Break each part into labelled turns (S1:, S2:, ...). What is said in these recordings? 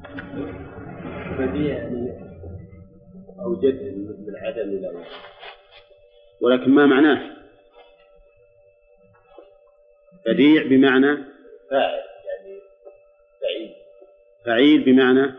S1: بديع يعني أوجد من عدم إلى وجود، ولكن ما معناه بديع بمعنى فاعل، يعني فعيل. فعيل بمعنى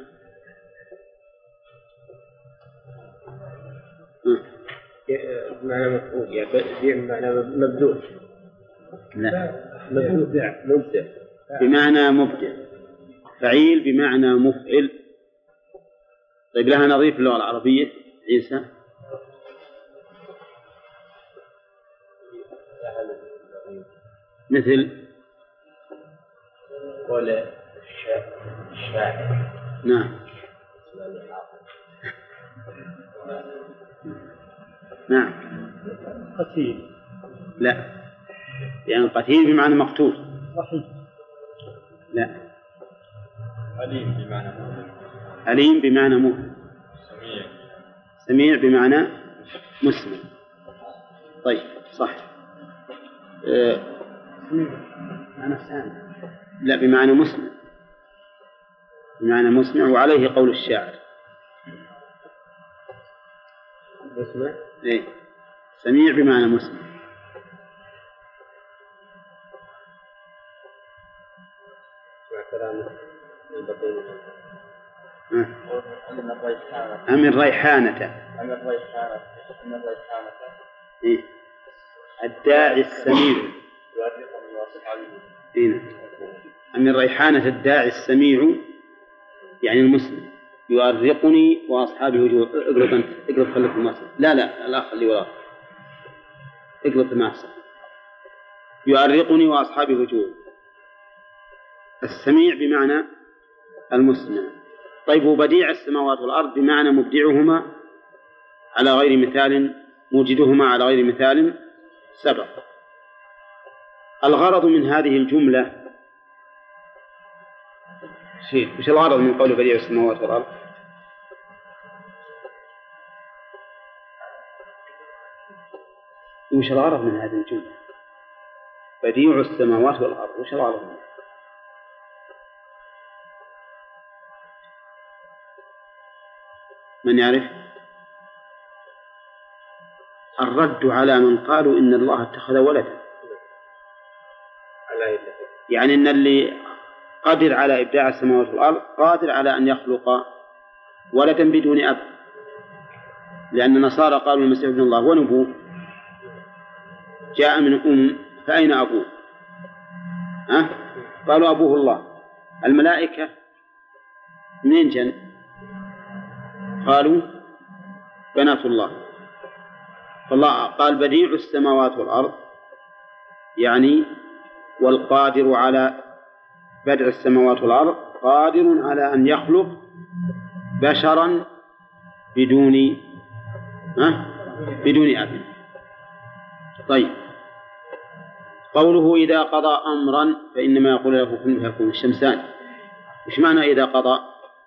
S2: بمعنى مفعول، يعني بديع بمعنى مبذول.
S1: لا،
S2: مبدع
S1: بمعنى مبدع. فعيل بمعنى مفعل. طيب لها نظير في اللغة العربية عيسى؟ مثل
S2: ولا الشاعر.
S1: نعم نعم.
S2: قتيل.
S1: لا، يعني قتيل بمعنى مقتول.
S2: صحيح.
S1: لا.
S2: عليم بمعنى مؤمن.
S1: عليم بمعنى مؤمن. سميع بمعنى مسلم. طيب صح.
S2: معنى سامع.
S1: لا، بمعنى مسلم، بمعنى مسمع، وعليه قول الشاعر.
S2: مسمع.
S1: إيه، سميع بمعنى مسمع. أم الريحانة. إيه؟ الداعي السميع. إيه؟ أم الريحانة الداعي السميع، يعني المسلم يؤرقني وأصحابي وجوه. اقلط أنت، اقلط خليك المصر. لا الأخ اللي وراك اقلط المعصر. يؤرقني وأصحابي وجوه. السميع بمعنى المسمع. طيب وبديع السماوات والأرض بمعنى مبدعهما على غير مثال، موجدهما على غير مثال سبق. الغرض من هذه الجملة شيء. وش الغرض من قول بديع السماوات والأرض؟ وش الغرض من هذه الجملة؟ بديع السماوات والأرض، وش الغرض منه؟ من يعرف؟ الرد على من قالوا إن الله اتخذ ولدا، يعني إن اللي قادر على إبداع السماوات والأرض قادر على أن يخلق ولدا بدون أب، لأن النصارى قالوا المسيح ابن الله ونبوه جاء من فأين أبوه؟ قالوا أبوه الله. الملائكة منين جن؟ قالوا بنات الله. فالله قال بديع السماوات والأرض، يعني والقادر على بدع السماوات والأرض قادر على أن يخلق بشرا بدون أب. طيب قوله إذا قضى أمرا فإنما يقول له كن فيكون. الشمسان إيش معنى إذا قضى؟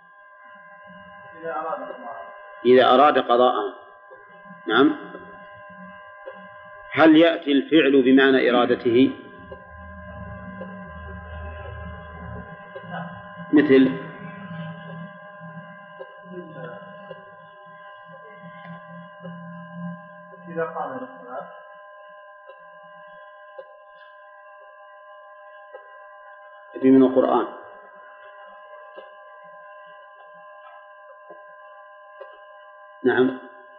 S1: إذا أراد قضاء. نعم. هل يأتي الفعل بمعنى إرادته؟ مثل
S2: إذا قام للصلاة.
S1: في من القرآن. نعم.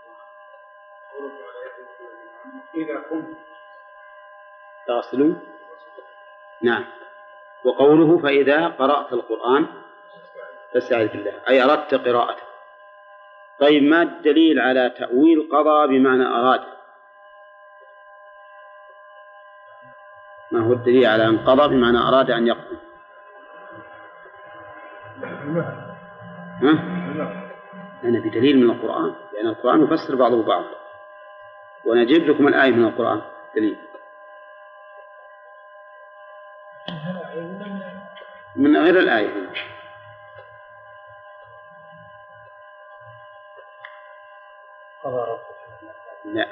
S2: إذا قمت
S1: تغسلون. نعم. وقوله فإذا قرأت القرآن فاستعذ بالله، أي أردت قراءته. طيب ما الدليل على تأويل قضى بمعنى أراد؟ ما هو الدليل على أن قضى بمعنى أراد أن يقضي؟ أنا بدليل من القرآن، لأن القرآن يفسر بعضه بعض، ونجيب لكم الآية من القرآن دليل من غير الآية. لا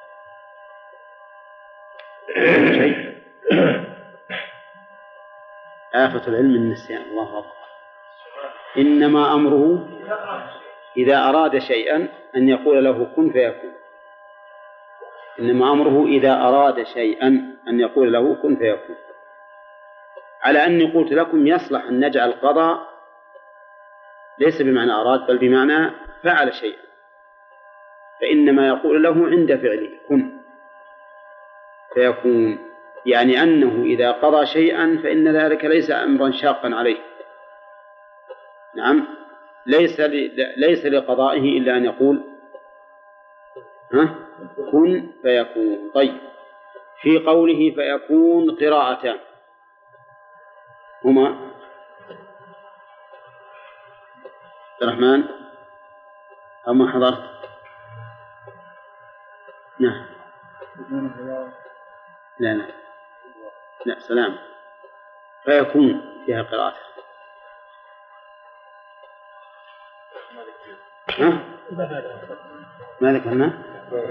S1: شيء. آفة العلم النسيان. الله أكبر. إنما أمره إذا أراد شيئا أن يقول له كن فيكون. إنما أمره إذا أراد شيئا أن يقول له كن فيكون. على أني قلت لكم يصلح أن نجعل قضاء ليس بمعنى أراد بل بمعنى فعل شيئا، فإنما يقول له عند فعله كن فيكون، يعني أنه إذا قضى شيئا فإن ذلك ليس أمرا شاقا عليه. نعم، ليس لقضائه إلا أن يقول كن فيكون. طيب، في قوله فيكون قراءتان هما عبد الرحمن أما حضرت؟ نعم. لا سلام. فيكون فيها قراءة. ما ذكرنا؟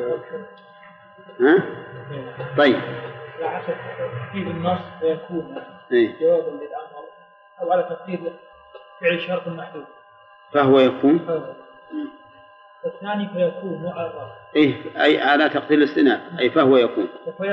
S1: طيب.
S3: على حسب ترتيب النص فيكون جوابا للأمر أو على ترتيب فعل شرط محدود
S1: فهو يكون.
S3: والثاني فيكون مع الرفع.
S1: أي على تقدير الاستئناف، أي فهو يكون.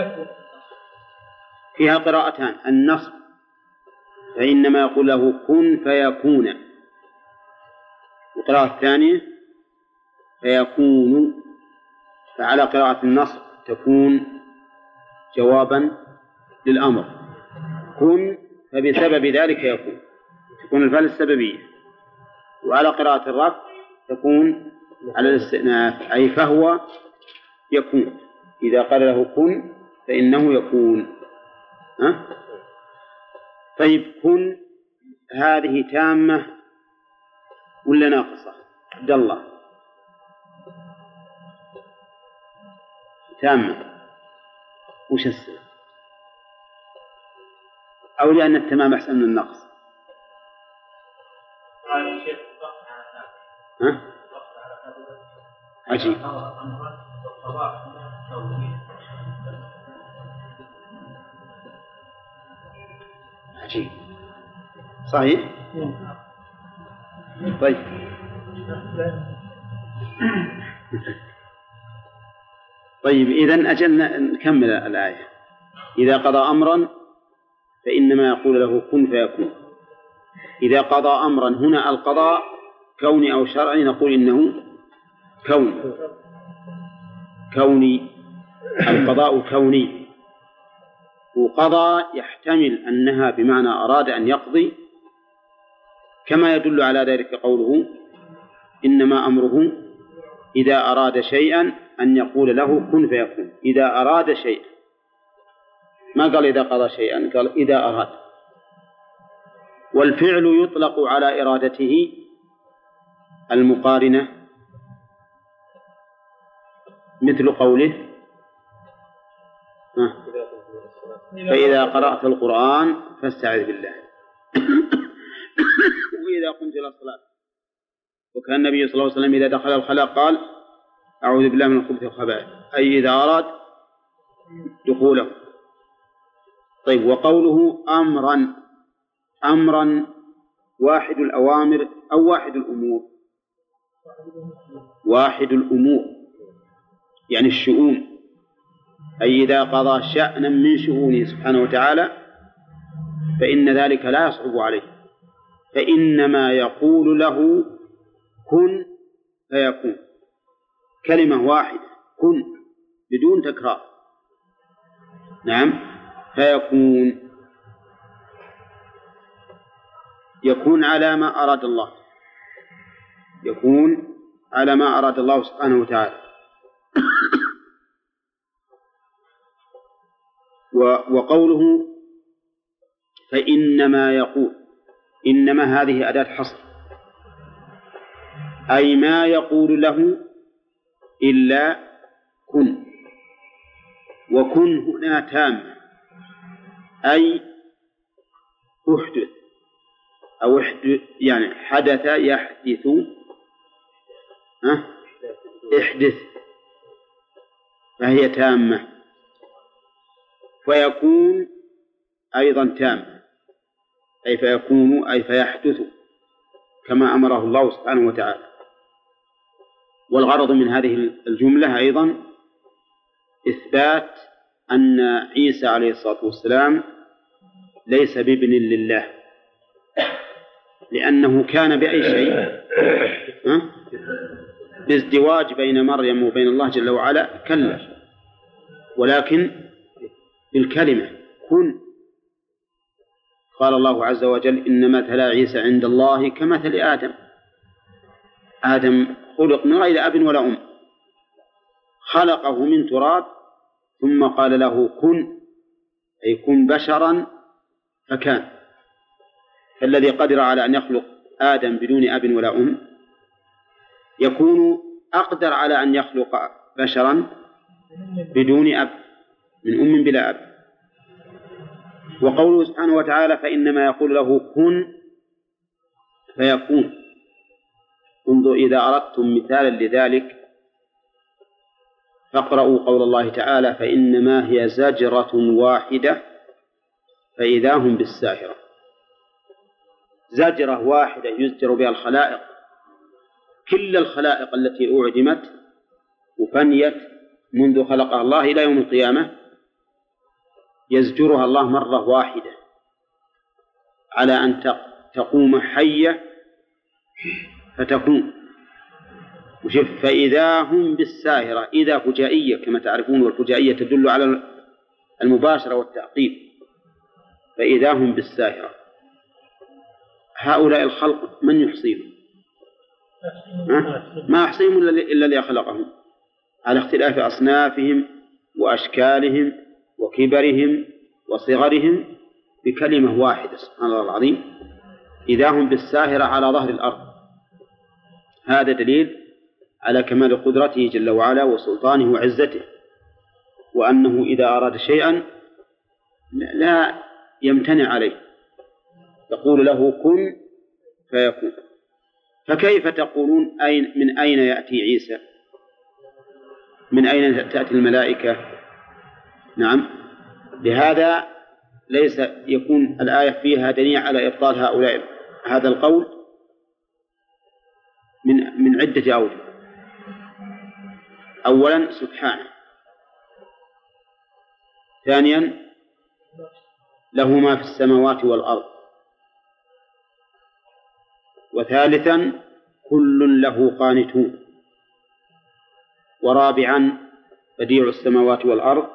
S1: فيها قراءتان، النصب فإنما يقول له كن فيكون، والقراءة الثانية فيكون. فعلى قراءة النصب تكون جوابا للأمر كن، فبسبب ذلك يكون، تكون الفعل السببية. وعلى قراءة الرفع تكون على الاستئناف، أي فهو يكون. إذا قال له كن فإنه يكون. طيب، كن هذه تامة ولا ناقصة؟ عبد الله. تامة. وش السبب؟ أو لأن التمام أحسن من النقص؟ عجيب. عجيب. صحيح. طيب. طيب، إذن أجل نكمل الآية. إذا قضى أمرا فإنما يقول له كن فيكون. إذا قضى أمرا هنا القضاء كوني أو شرعي نقول إنه كوني. القضاء كوني، وقضى يحتمل أنها بمعنى أراد أن يقضي، كما يدل على ذلك قوله إنما أمره إذا أراد شيئا أن يقول له كن فيكون. إذا أراد شيئا، ما قال إذا قضى شيئا، قال إذا أراد. والفعل يطلق على إرادته المقارنة، مثل قوله فإذا قرأت القرآن فاستعذ بالله وإذا قمت إلى الصلاة. وكان النبي صلى الله عليه وسلم إذا دخل الخلاء قال أعوذ بالله من الخبث والخبائث، أي إذا أراد دخوله. طيب، وقوله أمرا واحد الأوامر أو واحد الأمور؟ واحد الأمور يعني الشؤون، أي إذا قضى شأنا من شؤونه سبحانه وتعالى فإن ذلك لا يصعب عليه، فإنما يقول له كن فيكون. كلمة واحدة كن بدون تكرار. نعم، فيكون يكون على ما أراد الله، يكون على ما أراد الله سبحانه وتعالى. وقوله فإنما يقول، إنما هذه أداة حصر، أي ما يقول له إلا كن. وكن هنا تام، أي أحدث أو يعني حدث يحدث، احدث، فهي تامة. فيكون أيضا تام، أي فيكون أي فيحدث، كما أمره الله سبحانه وتعالى. والغرض من هذه الجملة أيضا إثبات أن عيسى عليه الصلاة والسلام ليس بابن لله، لأنه كان بأي شيء بازدواج بين مريم وبين الله جل وعلا كلا، ولكن بالكلمة كن. قال الله عز وجل إن مثل عيسى عند الله كمثل آدم. آدم خلق من غير أب ولا أم، خلقه من تراب ثم قال له كن، أي كن بشرا فكان. فالذي قدر على أن يخلق آدم بدون أب ولا أم يكون أقدر على أن يخلق بشرا بدون أب، من أم بلا أب. وقوله سبحانه وتعالى فإنما يقول له كن فيكون. انظر إذا أردتم مثالا لذلك فاقرأوا قول الله تعالى فإنما هي زجرة واحدة فإذا هم بالساهرة. زجرة واحدة يزجر بها الخلائق، كل الخلائق التي أعدمت وفنيت منذ خلقها الله إلى يوم القيامة يزجرها الله مرة واحدة على أن تقوم حية فتكون. وشف فإذا هم بالساهرة، إذا فجائية كما تعرفون، والفجائية تدل على المباشرة والتعقيب. فإذا هم بالساهرة، هؤلاء الخلق من يحصيهم؟ ما يحصيهم إلا اللي خلقهم، على اختلاف أصنافهم وأشكالهم وكبرهم وصغرهم بكلمة واحدة. سبحان الله العظيم. إذا هم بالساهرة على ظهر الأرض. هذا دليل على كمال قدرته جل وعلا وسلطانه وعزته، وأنه إذا أراد شيئا لا يمتنع عليه، يقول له كن فيكون. فكيف تقولون من أين يأتي عيسى؟ من أين تأتي الملائكة؟ نعم، لهذا ليس يكون الآية فيها دليل على إبطال هذا القول من عدة أوجه. أولا سبحانه، ثانيا له ما في السماوات والأرض، وثالثا كل له قانتون، ورابعا بديع السماوات والأرض،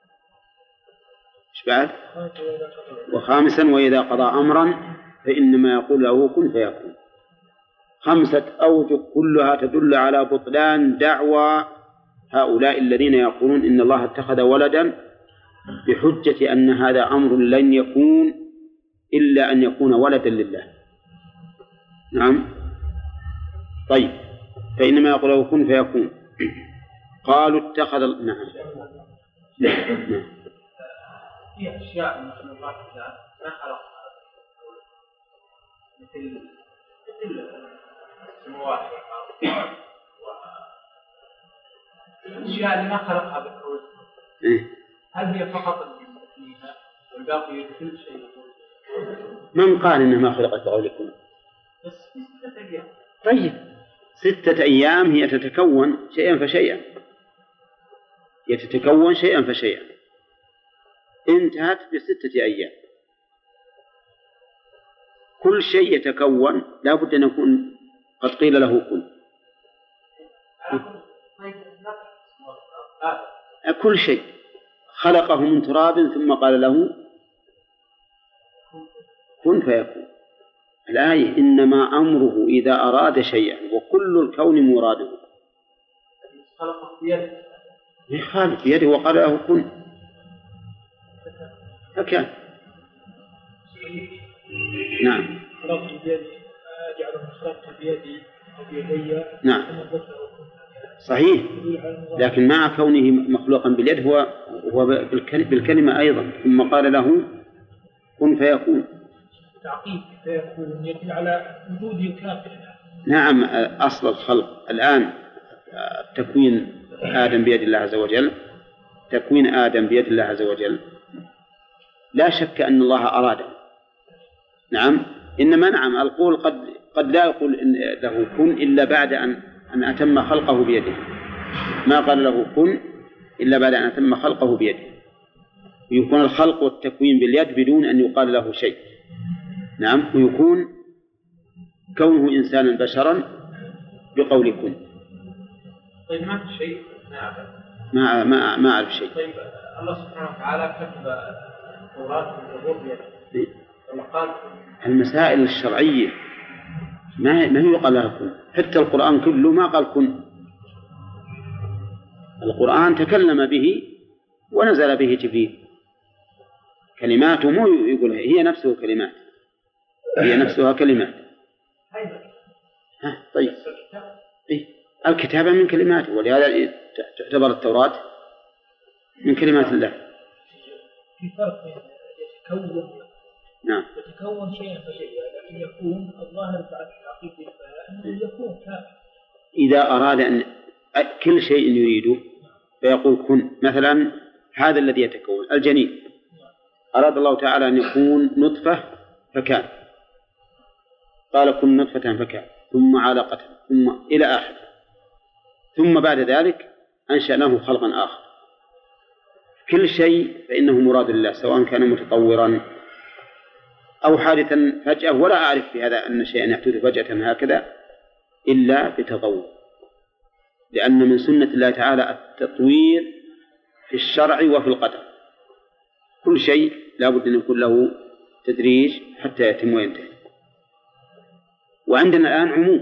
S1: بعد؟ وخامسا وإذا قضى أمرا فإنما يقول له كن فيكون. 5 أوجه كلها تدل على بطلان دعوى هؤلاء الذين يقولون إن الله اتخذ ولدا، بحجة أن هذا أمر لن يكون إلا أن يكون ولدا لله. نعم. طيب، فإنما يقول له كن فيكون. قالوا اتخذ نعم.
S3: في أشياء من مخلوقات الله ما خلقها، مثل السماوات والأرض، والأشياء اللي ما خلقها بالكون. هل هي فقط فيها والباقي كل شيء؟
S1: من قال إنها ما خلقت بقولكم؟
S3: بس في 6 أيام.
S1: طيب 6 أيام هي تتكون شيئا فشيئا، يتتكون شيئا فشيئا، انتهت ب6 أيام. كل شيء يتكون لا بد أن يكون قد قيل له كن. كل شيء خلقه من تراب ثم قال له كن فيكون. الآية إنما أمره إذا أراد شيئا، وكل الكون مراده.
S3: خلقه بيده،
S1: خالق بيده وقال له كن فكان. نعم.
S3: خلقت بيدي، أجعله خلقت بيدي وبيدي.
S1: نعم صحيح، لكن مع كونه مخلوقا باليد هو بالكلمة أيضا. ثم قال له كن فيكون.
S3: تعقيب فيكون يدل على وجوده كافر.
S1: نعم، أصل الخلق الآن تكوين آدم بيد الله عز وجل، تكوين آدم بيد الله عز وجل لا شك أن الله أراده. نعم، إنما نعم القول قد لا يقول له كن إلا بعد أن أتم خلقه بيده، ما قال له كن إلا بعد أن أتم خلقه بيده، ويكون الخلق والتكوين باليد بدون أن يقال له شيء. نعم. ويكون كونه إنسانا بشرا بقول كن.
S2: طيب ما في شيء
S1: ما أعرف شيء.
S2: طيب الله سبحانه وتعالى كتب التوراة والزبور بيده، لما قال
S1: المسائل الشرعية ما هي يقال لها كن. حتى القرآن كله ما قال كن. القرآن تكلم به ونزل به جبريل، كلماته مو يقول هي نفسه كلمات، هي نفسها كلمات. طيب الكتابة من كلماته، ولهذا تعتبر التوراة من كلمات الله.
S3: في فرق يتكون.
S1: نعم.
S3: يتكون شيئا فشيئا، لكن يكون الظاهر بعد الحقيقة أنه يكون كامل.
S1: إذا أراد أن كل شيء يريده فيقول كن. مثلا هذا الذي يتكون الجنين، أراد الله تعالى أن يكون نطفة فكان، قال كن نطفة فكان، ثم علقة، ثم إلى آخر، ثم بعد ذلك أنشأناه خلقا آخر. كل شيء فإنه مراد الله، سواء كان متطورا أو حادثا فجأة، ولا أعرف في هذا أن شيئا يحدث فجأة هكذا إلا بتطور، لأن من سنة الله تعالى التطوير في الشرع وفي القدر. كل شيء لا بد أن يكون له تدريج حتى يتم وينتهي. وعندنا الآن عموم،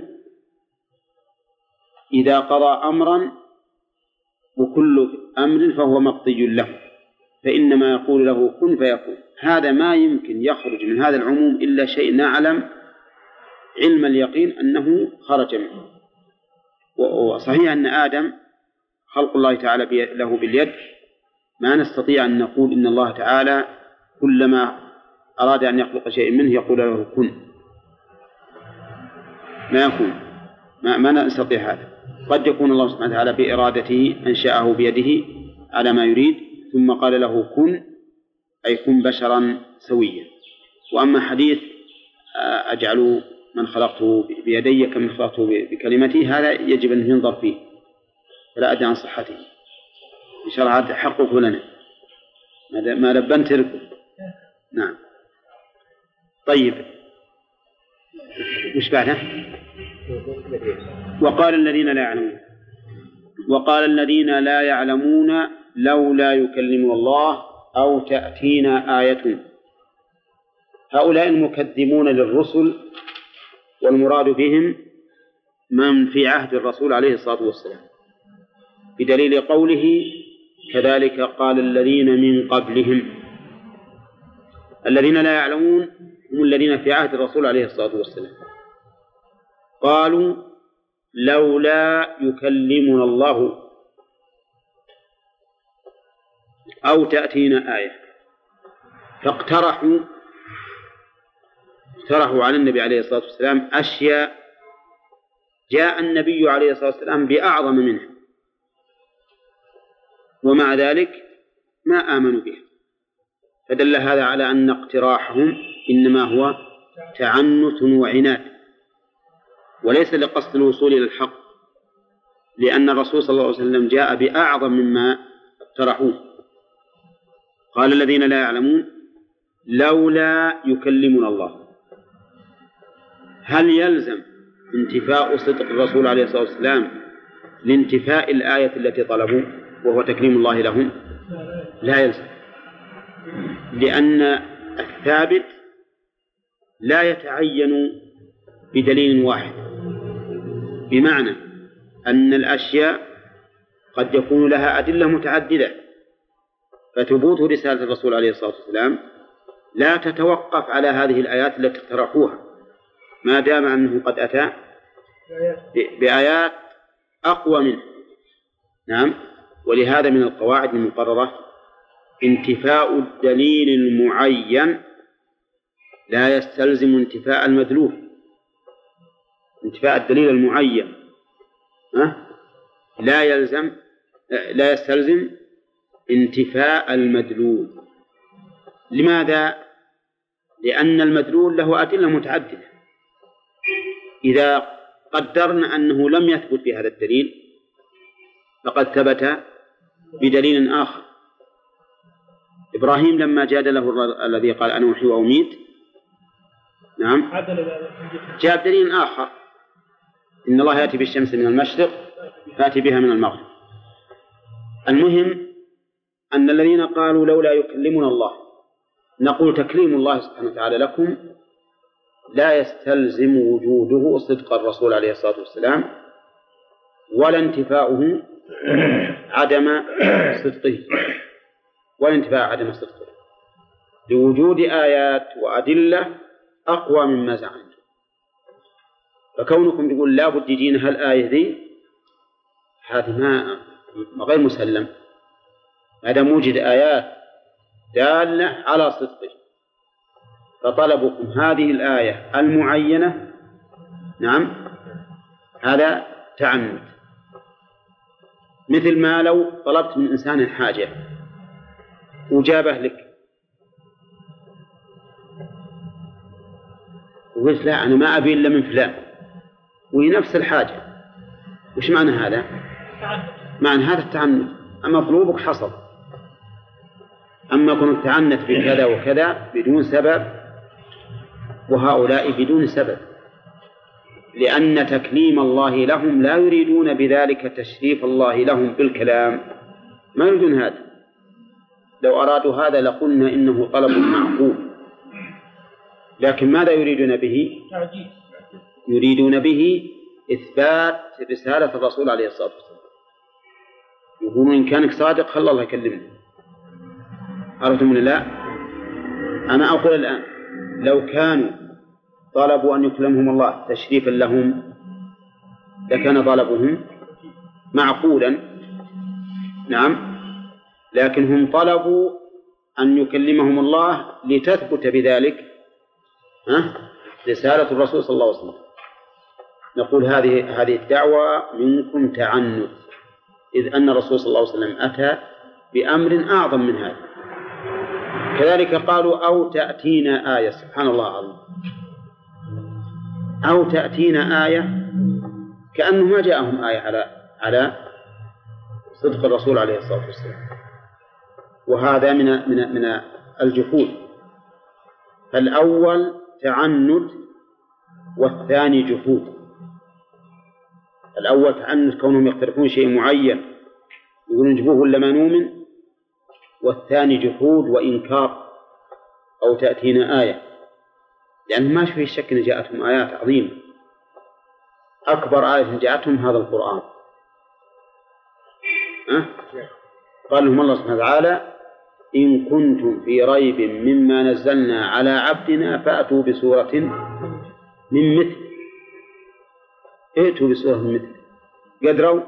S1: إذا قضى أمرا وكل أمر فهو مقضي له، فإنما يقول له كن فيكون. هذا ما يمكن يخرج من هذا العموم إلا شيء نعلم علم اليقين أنه خرج منه. وصحيح أن آدم خلق الله تعالى له باليد، ما نستطيع أن نقول إن الله تعالى كلما أراد أن يخلق شيء منه يقول له كن، ما يكون، ما نستطيع هذا. قد يكون الله سبحانه وتعالى بإرادته أنشأه بيده على ما يريد ثم قال له كن، أي كن بشرا سويا. وأما حديث أجعل من خلقته بيدي كمن خلقته بكلمتي، هذا يجب أن ينظر فيه، فلا أدري عن صحته. إن شاء الله تحققه لنا، ما لبنت تركه. نعم. طيب وش بعده؟ وقال الذين لا يعلمون لولا يكلمنا الله أو تأتينا آية. هؤلاء المكذبون للرسل، والمراد بهم من في عهد الرسول عليه الصلاة والسلام، بدليل قوله كذلك قال الذين من قبلهم. الذين لا يعلمون هم الذين في عهد الرسول عليه الصلاة والسلام، قالوا لولا يكلمنا الله أو تأتينا آية، فاقترحوا على النبي عليه الصلاة والسلام أشياء جاء النبي عليه الصلاة والسلام بأعظم منها، ومع ذلك ما آمنوا بها. فدل هذا على أن اقتراحهم إنما هو تعنت وعناد، وليس لقصد الوصول إلى الحق، لأن الرسول صلى الله عليه وسلم جاء بأعظم مما اقترحوه. قال الذين لا يعلمون لولا يكلمنا الله. هل يلزم انتفاء صدق الرسول عليه الصلاة والسلام لانتفاء الآية التي طلبوا وهو تكليم الله لهم؟ لا يلزم، لأن الثابت لا يتعين بدليل واحد، بمعنى أن الأشياء قد يكون لها أدلة متعددة، فثبوت رسالة الرسول عليه الصلاة والسلام لا تتوقف على هذه الآيات التي اقترحوها، ما دام أنه قد أتى بآيات أقوى منه. نعم. ولهذا من القواعد المقررة انتفاء الدليل المعين لا يستلزم انتفاء المدلول. انتفاء الدليل المعين لا يستلزم انتفاء المدلول. لماذا؟ لأن المدلول له أدلة متعددة، إذا قدرنا أنه لم يثبت بهذا الدليل فقد ثبت بدليل آخر. إبراهيم لما جادله الذي قال أنا أحيي وأميت، نعم، جاء بدليل آخر، إن الله يأتي بالشمس من المشرق فأتي بها من المغرب. المهم أن الذين قالوا لولا يكلمنا الله، نقول تكليم الله سبحانه وتعالى لكم لا يستلزم وجوده صدق الرسول عليه الصلاة والسلام ولا انتفاؤه عدم صدقه، ولا انتفاء عدم صدقه، لوجود آيات وأدلة أقوى مما زعمتم. فكونكم تقول لا بد يجينا هالآية ذي، هذه ما غير مسلم. هذا موجد آيات دالة على صدقه، فطلبكم هذه الآية المعينة، نعم، هذا تعنت. مثل ما لو طلبت من إنسان حاجة وجابه لك وقلت لا أنا ما أبي إلا من فلان وهي نفس الحاجة، وش معنى هذا؟ معنى هذا التعنت. أما مطلوبك حصل، أما كنت تعنت بكذا وكذا بدون سبب، وهؤلاء بدون سبب، لأن تكليم الله لهم لا يريدون بذلك تشريف الله لهم بالكلام، ما يريدون هذا. لو أرادوا هذا لقلنا إنه طلب معقول، لكن ماذا يريدون به؟ يريدون به إثبات رسالة الرسول عليه الصلاة والسلام. يقولون إن كانك صادق خلى الله يكلمنا. عرفتم ولا لا؟ أنا أقول الآن لو كانوا طلبوا أن يكلمهم الله تشريفا لهم لكان طلبهم معقولا، نعم، لكن هم طلبوا أن يكلمهم الله لتثبت بذلك رسالة الرسول صلى الله عليه وسلم. نقول هذه الدعوة منكم تعنت، إذ أن الرسول صلى الله عليه وسلم أتى بأمر أعظم من هذا. كذلك قالوا أو تأتينا آية، سبحان الله العظيم، أو تأتينا آية، كأنه ما جاءهم آية على صدق الرسول عليه الصلاة والسلام، وهذا من الجحود. فالأول تعنت والثاني جحود. الأول تعنت كونهم يقترحون شيء معين يقولون نجبوه ولا ما نؤمن، والثاني جحود وإنكار أو تأتينا آية، لأن ما فيه شك أن جاءتهم آيات عظيمة. أكبر آية جاءتهم هذا القرآن. قال لهم الله سبحانه وتعالى إن كنتم في ريب مما نزلنا على عبدنا فأتوا بسورة من مثل، ائتوا بسورة من مثل. قدروا؟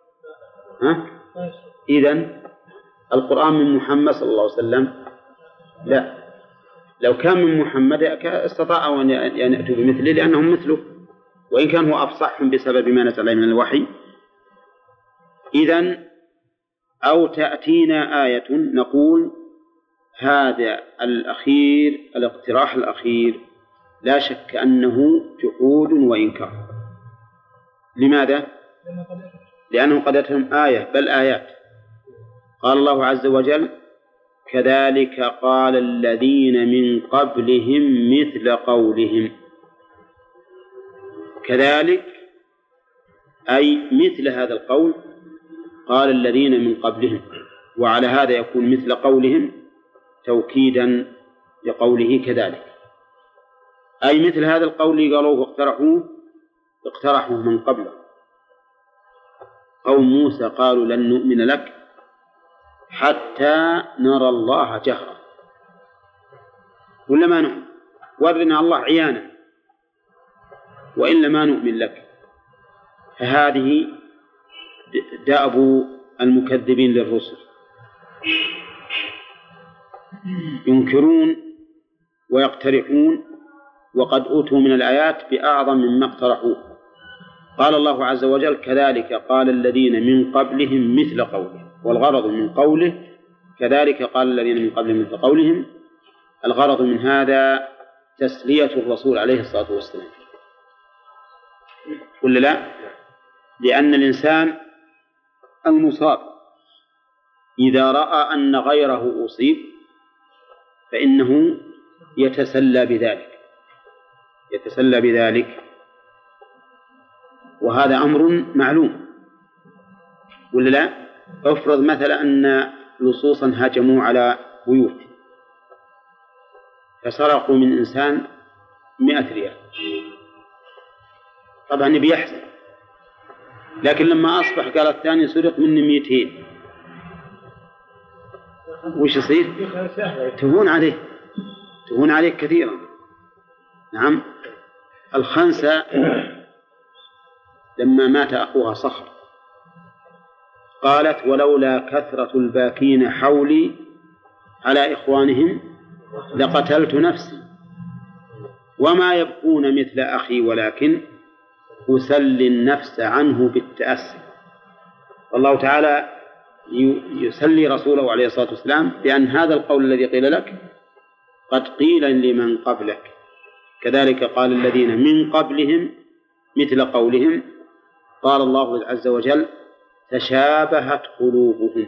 S1: إذن القرآن من محمد صلى الله عليه وسلم؟ لا، لو كان من محمد استطاعوا أن يأتوا بمثله لأنهم مثله، وإن كان هو أفصحهم بسبب ما نزل عليه من الوحي. إذن أو تأتينا آية، نقول هذا الأخير، الاقتراح الأخير لا شك أنه جحود وإنكار. لماذا؟ لأنه قد أتهم آية بل آيات. قال الله عز وجل كذلك قال الذين من قبلهم مثل قولهم. كذلك أي مثل هذا القول قال الذين من قبلهم، وعلى هذا يكون مثل قولهم توكيدا لقوله كذلك، أي مثل هذا القول قالوه اقترحوه من قبله. قوم موسى قالوا لن نؤمن لك حتى نرى الله جهرا، ولا ما نؤمن، ورنا الله عيانا وإلا ما نؤمن لك. فهذه دأب المكذبين للرسل، ينكرون ويقترحون وقد أوتوا من الآيات بأعظم مما اقترحوه. قال الله عز وجل كذلك قال الذين من قبلهم مثل قولهم، والغرض من قوله كذلك قال الذين من قبلهم مثل قولهم، الغرض من هذا تسلية الرسول عليه الصلاة والسلام، ولا لا؟ لأن الإنسان المصاب إذا رأى أن غيره أصيب فإنه يتسلى بذلك، وهذا أمر معلوم ولا لا؟ افرض مثلا أن لصوصا هاجموا على بيوت فسرقوا من إنسان 100 ريال، طبعا بيحزن، لكن لما أصبح قال الثاني سرق مني 200، وش يصير؟ تهون عليه كثيرا. نعم. الخنسة لما مات أخوها صخر قالت ولولا كثرة الباكين حولي على إخوانهم لقتلت نفسي وما يبقون مثل أخي ولكن أسلي النفس عنه بالتأسي. والله تعالى يسلي رسوله عليه الصلاة والسلام بأن هذا القول الذي قيل لك قد قيل لمن قبلك، كذلك قال الذين من قبلهم مثل قولهم. قال الله عز وجل تشابهت قلوبهم.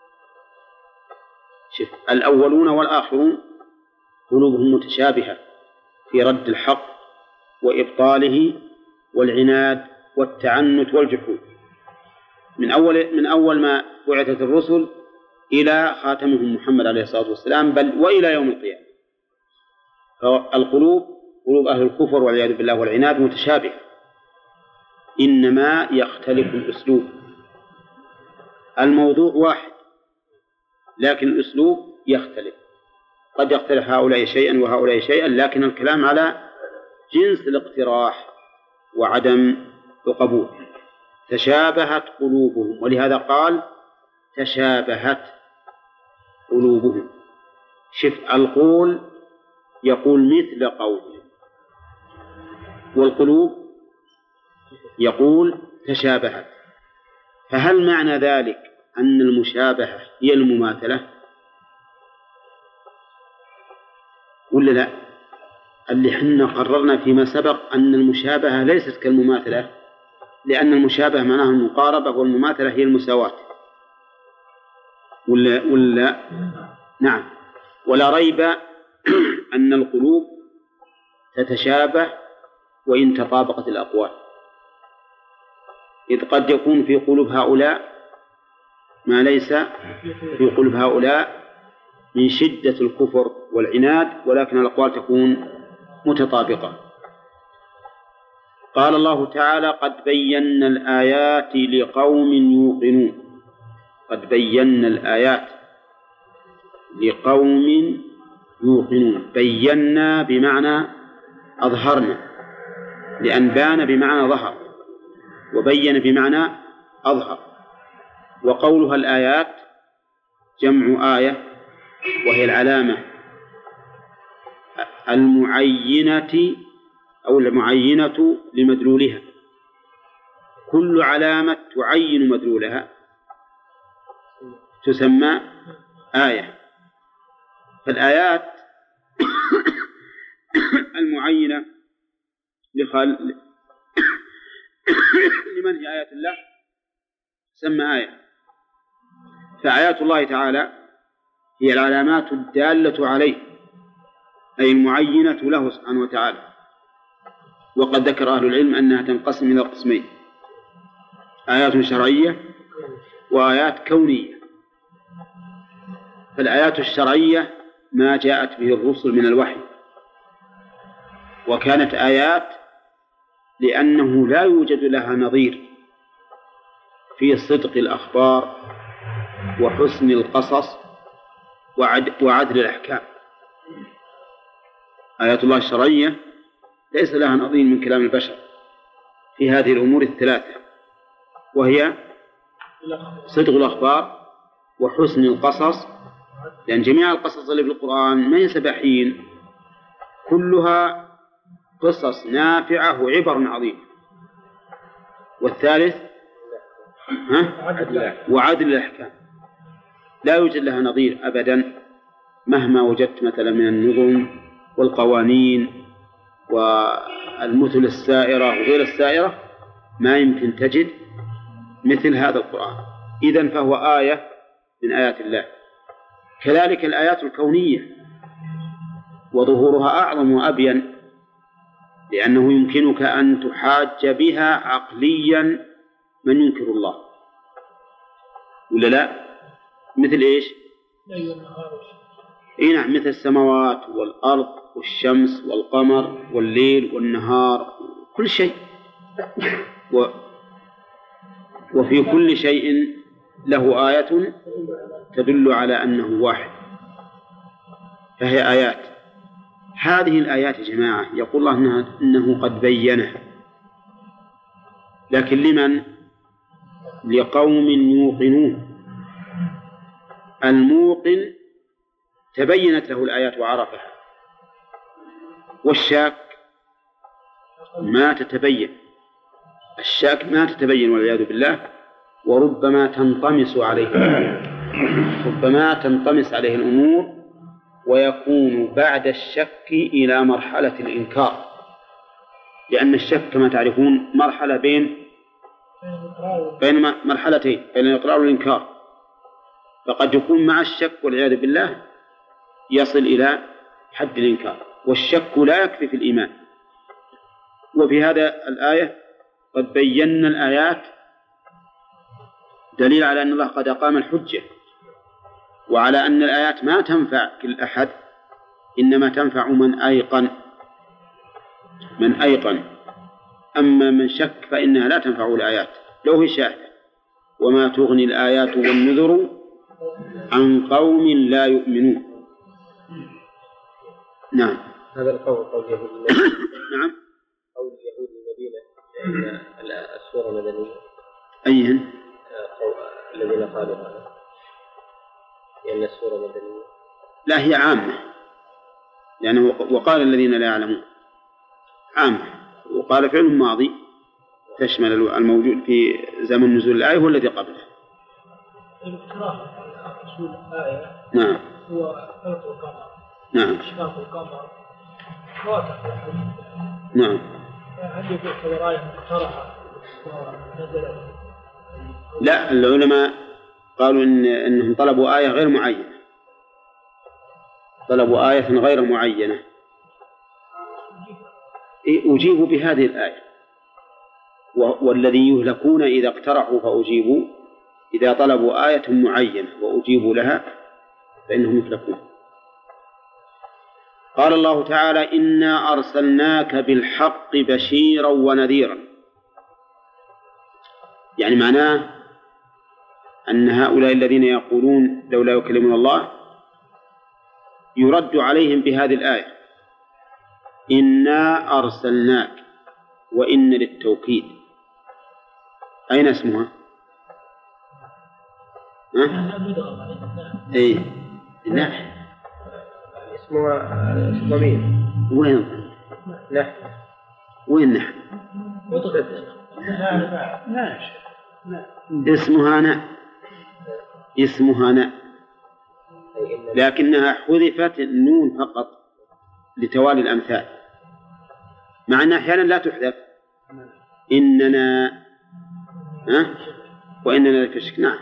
S1: شوف، الأولون والآخرون قلوبهم متشابهة في رد الحق وإبطاله والعناد والتعنت والجحود، من أول ما بعثت الرسل إلى خاتمهم محمد عليه الصلاة والسلام، بل وإلى يوم القيامة. فالقلوب قلوب أهل الكفر والعياذ بالله والعناد متشابهة، إنما يختلف الأسلوب. الموضوع واحد لكن الأسلوب يختلف، قد يختلف هؤلاء شيئا وهؤلاء شيئا، لكن الكلام على جنس الاقتراح وعدم القبول. تشابهت قلوبهم، ولهذا قال تشابهت قلوبهم. شف، القول يقول مثل قولهم، والقلوب يقول تشابهت. فهل معنى ذلك أن المشابهة هي المماثلة ولا لا؟ اللي حنا قررنا فيما سبق أن المشابهة ليست كالمماثلة، لأن المشابهة معناها المقاربة والمماثلة هي المساواة ولا نعم. ولا ريب أن القلوب تتشابه وإن تطابقت الأقوال، إذ قد يكون في قلوب هؤلاء ما ليس في قلوب هؤلاء من شدة الكفر والعناد، ولكن الأقوال تكون متطابقة. قال الله تعالى قد بينا الآيات لقوم يوقنون. قد بينا الآيات لقوم يوقنون. بينا بمعنى أظهرنا، لأن بان بمعنى ظهر، وبين بمعنى أظهر. وقولها الآيات جمع آية، وهي العلامة المعينة أو المعينة لمدلولها. كل علامة تعين مدلولها تسمى آية. فالآيات المعينة لمن هي آيات الله تسمى آية. فآيات الله تعالى هي العلامات الدالة عليه، أي المعينة له سبحانه وتعالى. وقد ذكر أهل العلم أنها تنقسم إلى قسمين: آيات شرعية وآيات كونية. فالآيات الشرعية ما جاءت به الرسل من الوحي، وكانت آيات لأنه لا يوجد لها نظير في صدق الأخبار وحسن القصص وعدل الأحكام. آيات الله الشرعية ليس لها نظير من كلام البشر في هذه الأمور الثلاثة، وهي صدق الأخبار وحسن القصص، لأن جميع القصص اللي في القرآن ما هي سباحين، كلها قصص نافعة وعبر عظيمة. والثالث وعدل الأحكام، لا يوجد لها نظير أبدا مهما وجدت مثلا من النظم والقوانين المثل السائرة وغير السائرة ما يمكن تجد مثل هذا القرآن. إذن فهو آية من آيات الله. كذلك الآيات الكونية وظهورها أعظم وأبين، لأنه يمكنك أن تحاج بها عقليا من ينكر الله، ولا لا؟ مثل إيش؟ إيه نعم، مثل السماوات والأرض والشمس والقمر والليل والنهار، كل شيء، وفي كل شيء له آية تدل على أنه واحد، فهي آيات. هذه الآيات يا جماعة يقول الله إنه قد بينه، لكن لمن؟ لقوم يوقنون. الموقن تبينت له الآيات وعرفها، والشاك ما تتبين، الشاك ما تتبين والعياذ بالله، وربما تنطمس عليه الأمور، ويكون بعد الشك إلى مرحلة الإنكار، لأن الشك كما تعرفون مرحلة بين مرحلتين، بين الإقرار والإنكار، فقد يكون مع الشك والعياذ بالله يصل إلى حد الإنكار، والشك لا يكفي في الإيمان. وفي هذا الآية قد بينا الآيات دليل على أن الله قد أقام الحجة، وعلى أن الآيات ما تنفع كل أحد، إنما تنفع من أيقن. أما من شك فإنها لا تنفع الآيات لو هي شاهدة. وما تغني الآيات والنذر عن قوم لا يؤمنون. نعم،
S4: هذا القول قول يهود
S1: نعم،
S4: قول يهود المدينة أن السورة مدنية.
S1: أيهن؟
S4: الذين قالوا هذا لأن السورة مدنية.
S1: لا، هي عامة، لأنه وقال الذين لا يعلمون عامة، وقال فعل ماضي تشمل الموجود في زمن نزول الآية والذي قبله.
S3: الاقتراح نزول الآية
S1: نعم
S3: هو خلق القمر،
S1: نعم
S3: إشراق القمر واضح.
S1: نعم.
S3: هل يعتبر آية مقترحة ونزلت؟
S1: لا، العلماء قالوا إنهم طلبوا آية غير معينة، طلبوا آية غير معينة. أجيبوا بهذه الآية، والذي يهلكون إذا اقترحوا فأجيبوا، إذا طلبوا آية معينة وأجيبوا لها فإنهم يهلكون. قال الله تعالى: إنا أرسلناك بالحق بشيرا ونذيرا، يعني معناه أن هؤلاء الذين يقولون لولا يكلمنا الله يرد عليهم بهذه الآية: إنا أرسلناك، وإن للتوكيد. أين اسمها؟ إيه، لا،
S4: اسمها ضمير.
S1: وين
S4: نحن؟
S1: وين نحن؟ اسمها ناء، اسمها ناء، لكنها حذفت النون فقط لتوالي الأمثال، مع أنها أحيانا لا تحذف. إننا وإننا لفي شك، نعم،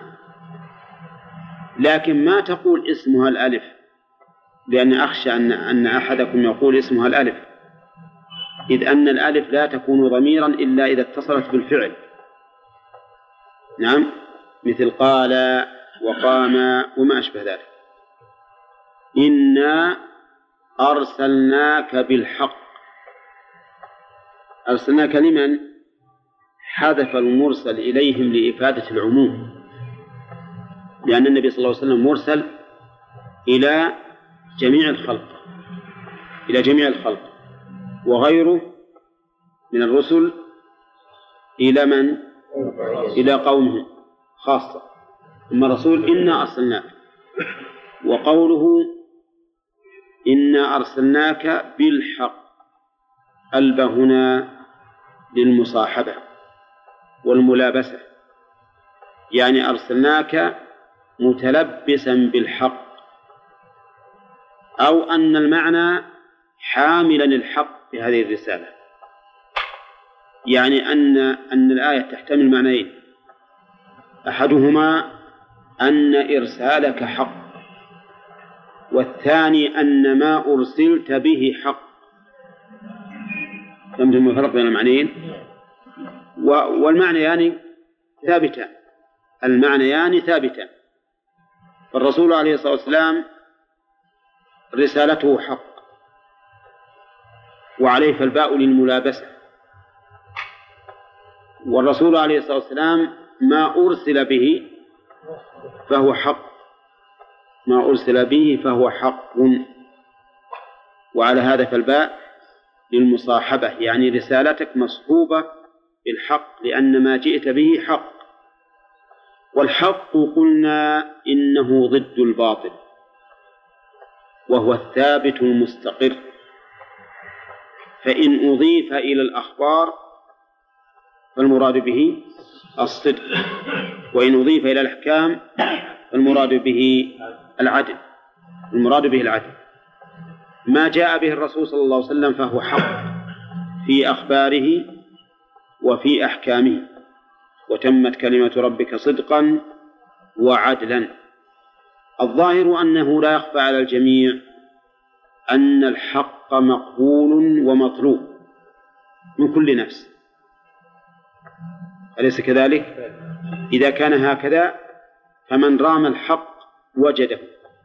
S1: لكن ما تقول اسمها الألف، لأن أخشى أن أحدكم يقول اسمها الألف، إذ أن الألف لا تكون ضميرا إلا إذا اتصلت بالفعل. نعم، مثل قال وقام وما أشبه ذلك. إنا أرسلناك بالحق، أرسلناك لمن؟ حذف المرسل إليهم لإفادة العموم، لأن النبي صلى الله عليه وسلم مرسل إلى جميع الخلق، إلى جميع الخلق، وغيره من الرسل إلى من؟ إلى قومه خاصة. ثم رسول إنا أرسلناك، وقوله إنا أرسلناك بالحق ألبى هنا للمصاحبة والملابسة، يعني أرسلناك متلبسا بالحق، أو أن المعنى حاملا الحق في هذه الرسالة، يعني أن الآية تحتمل معنيين: أحدهما أن إرسالك حق، والثاني أن ما أرسلت به حق. فهمتم الفرق بين المعنيين؟ والمعنيان ثابتان، المعنيان ثابتان. فالرسول عليه الصلاة والسلام رسالته حق، وعليه فالباء للملابسة. والرسول عليه الصلاة والسلام ما أرسل به فهو حق، ما أرسل به فهو حق، وعلى هذا فالباء للمصاحبة، يعني رسالتك مصحوبة بالحق لأن ما جئت به حق. والحق قلنا إنه ضد الباطل، وهو الثابت المستقر، فإن أضيف إلى الأخبار فالمراد به الصدق، وإن أضيف إلى الأحكام فالمراد به العدل. ما جاء به الرسول صلى الله عليه وسلم فهو حق في أخباره وفي أحكامه، وتمت كلمة ربك صدقا وعدلا. الظاهر أنه لا يخفى على الجميع أن الحق مقبول ومطلوب من كل نفس، أليس كذلك؟ إذا كان هكذا فمن رام الحق وجده،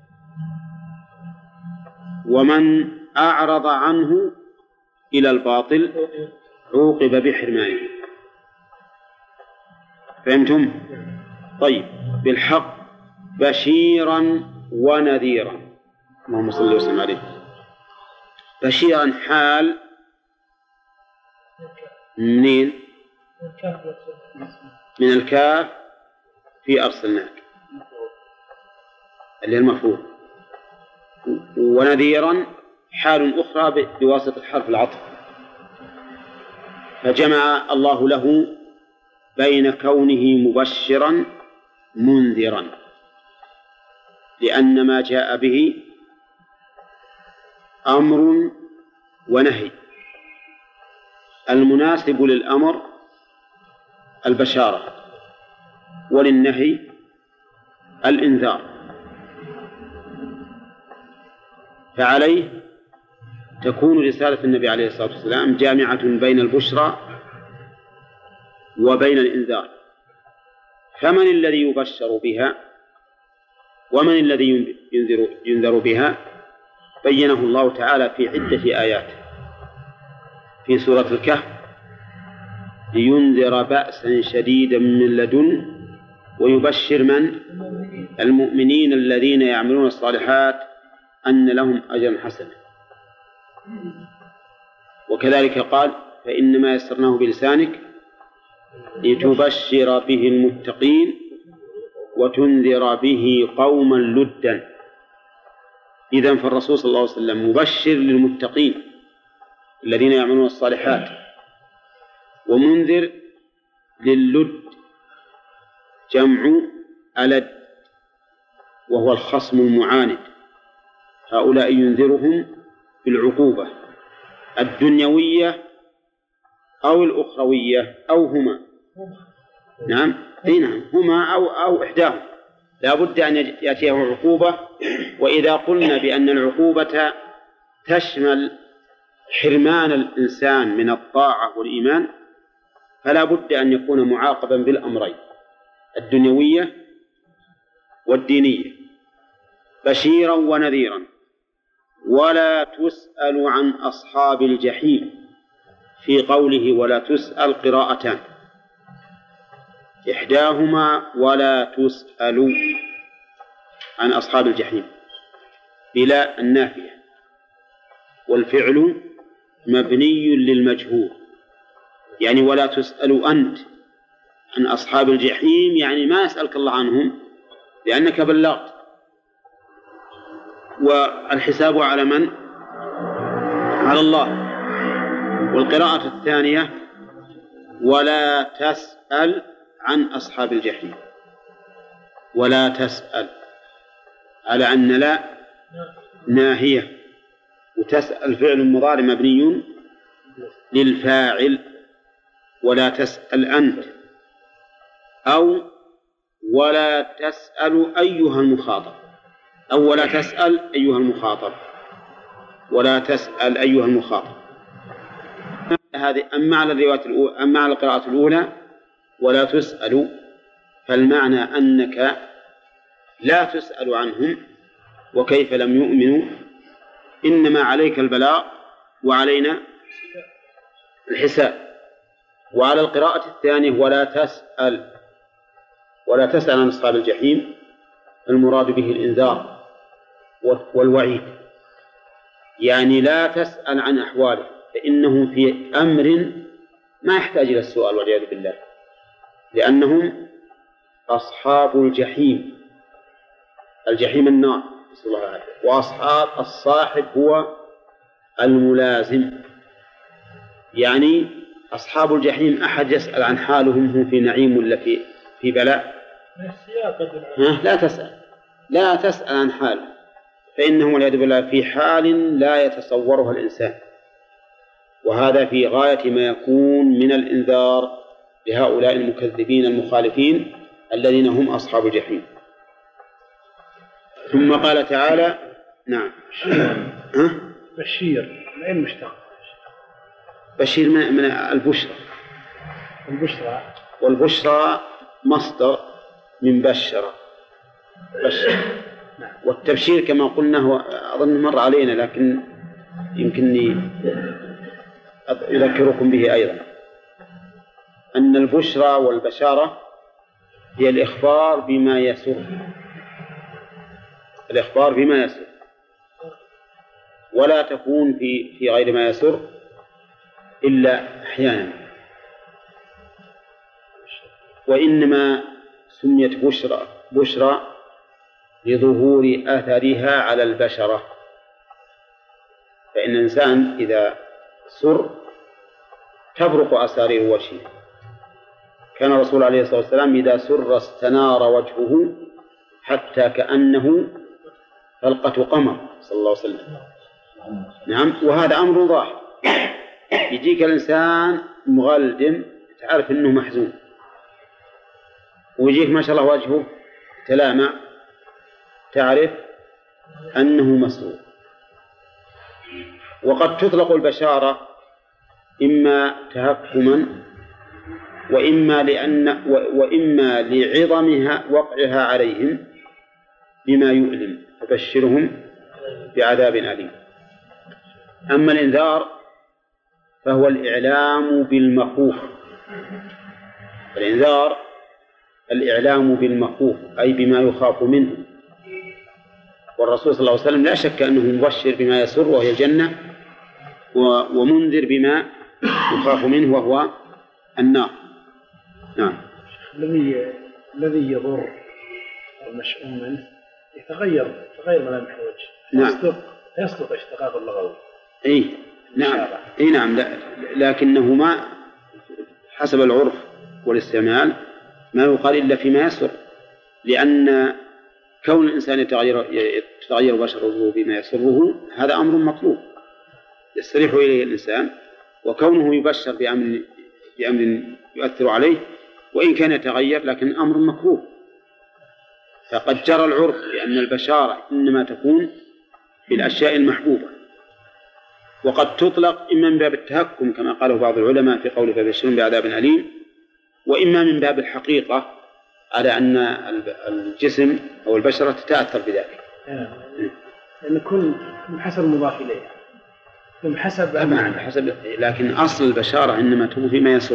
S1: ومن أعرض عنه إلى الباطل عوقب بحرمانه. فهمتم؟ طيب، بالحق بشيرا ونذيرا. اللهم صل وسلم عليه. بشيرا حال منين؟ من الكاف في أرسلناك اللي المفروض، ونذيرا حال أخرى بواسطة حرف العطف، فجمع الله له بين كونه مبشرا منذرا، لأن ما جاء به أمر ونهي. المناسب للأمر البشارة، وللنهي الإنذار، فعليه تكون رسالة النبي عليه الصلاة والسلام جامعة بين البشرى وبين الإنذار. فمن الذي يبشر بها ومن الذي ينذر بها بينه الله تعالى في عدة آيات. في سورة الكهف: لينذر بأسا شديدا من لدن ويبشر من؟ المؤمنين الذين يعملون الصالحات أن لهم أجرا حسنا. وكذلك قال: فإنما يسرناه بلسانك لتبشر به المتقين وتنذر به قوما لدا. إذن فالرسول صلى الله عليه وسلم مبشر للمتقين الذين يعملون الصالحات، ومنذر للد، جمع ألد، وهو الخصم المعاند. هؤلاء ينذرهم بالعقوبة الدنيوية أو الأخروية أو هما. نعم، أي نعم، هما أو إحداهم، لا بد أن يأتيه عقوبة. وإذا قلنا بأن العقوبة تشمل حرمان الإنسان من الطاعة والإيمان فلا بد أن يكون معاقبا بالأمرين، الدنيوية والدينية، بشيرا ونذيرا. ولا تسأل عن أصحاب الجحيم، في قوله ولا تسأل قراءتان، إحداهما ولا تسأل عن أصحاب الجحيم بلا النافية، والفعل مبني للمجهول، يعني ولا تسأل أنت عن أصحاب الجحيم، يعني ما يسألك الله عنهم لأنك بلغت. والحساب على من؟ على الله. والقراءة الثانية ولا تسأل عن أصحاب الجحيم، ولا تسأل على أن لا ناهية، وتسأل فعل مضارع مبني للفاعل ولا تسأل أنت، أو ولا تسأل أيها المخاطب، أو ولا تسأل أيها المخاطب، ولا تسأل أيها المخاطب. هذه أما على القراءة الأولى ولا تسأل، فالمعنى أنك لا تسأل عنهم وكيف لم يؤمنوا، إنما عليك البلاغ وعلينا الحساب. وعلى القراءة الثانية ولا تسأل عن أصحاب الجحيم، المراد به الإنذار والوعيد، يعني لا تسأل عن أحواله، فإنهم في أمر ما يحتاج إلى السؤال والعياذ بالله، لأنهم أصحاب الجحيم. الجحيم النار، نسأل الله العافية. وأصحاب الصاحب هو الملازم، يعني أصحاب الجحيم أحد يسأل عن حالهم هم في نعيم ولا في بلاء؟ لا تسأل عن حال، فإنهم والعياذ بالله في حال لا يتصورها الإنسان، وهذا في غاية ما يكون من الإنذار لهؤلاء المكذبين المخالفين الذين هم أصحاب الجحيم. ثم قال تعالى: نعم.
S5: بشير من أين مشتق؟
S1: بشير من البشرى. والبشرى مصدر من بشر. والتبشير كما قلنا هو أظن مر علينا، لكن يمكنني أذكركم به أيضا، أن البشرى والبشارة هي الإخبار بما يسر، ولا تكون في غير ما يسر إلا أحيانا. وإنما سميت بشرى لظهور أثرها على البشرة، فإن الإنسان إذا سر تبرق أسارير وجهه. كان الرسول عليه الصلاة والسلام إذا سر استنار وجهه حتى كأنه حلقة قمر صلى الله عليه وسلم. نعم. وهذا أمر ظاهر، يجيك الإنسان مغلدم تعرف أنه محزون، ويجيك ما شاء الله وجهه تلامع تعرف أنه مسرور. وقد تطلق البشارة إما تهكما وإما لعظمها وقعها عليهم بما يؤلم، فبشرهم بعذاب أليم. أما الإنذار فهو الإعلام بالمخوف. الإنذار الإعلام بالمخوف، أي بما يخاف منه. والرسول صلى الله عليه وسلم لا شك أنه مبشر بما يسر وهي الجنة، ومنذر بما يخاف منه وهو النار. نعم.
S5: الذي يضر المشؤوم منه يتغير ملامح الوجه.
S1: نعم.
S5: يصدق اشتقاق اللغوي.
S1: نعم. لكنه ما حسب العرف والاستعمال ما يقال إلا فيما يسر، لأن كون الإنسان يتغير بشره بما يسره هذا أمر مطلوب يستريح إليه الإنسان، وكونه يبشر بأمر يؤثر عليه وإن كان يتغير لكن أمر مكروه. فقد جرى العرف بأن البشارة إنما تكون في الأشياء المحبوبة، وقد تطلق إما من باب التهكم كما قاله بعض العلماء في قوله فبشرهم بعذاب أليم، وإما من باب الحقيقة على أن الجسم أو البشرة تتأثر بذلك.
S5: لأن كل حسب المضاف إليه، كل حسب
S1: لكن أصل البشارة إنما تكون فيما يسر،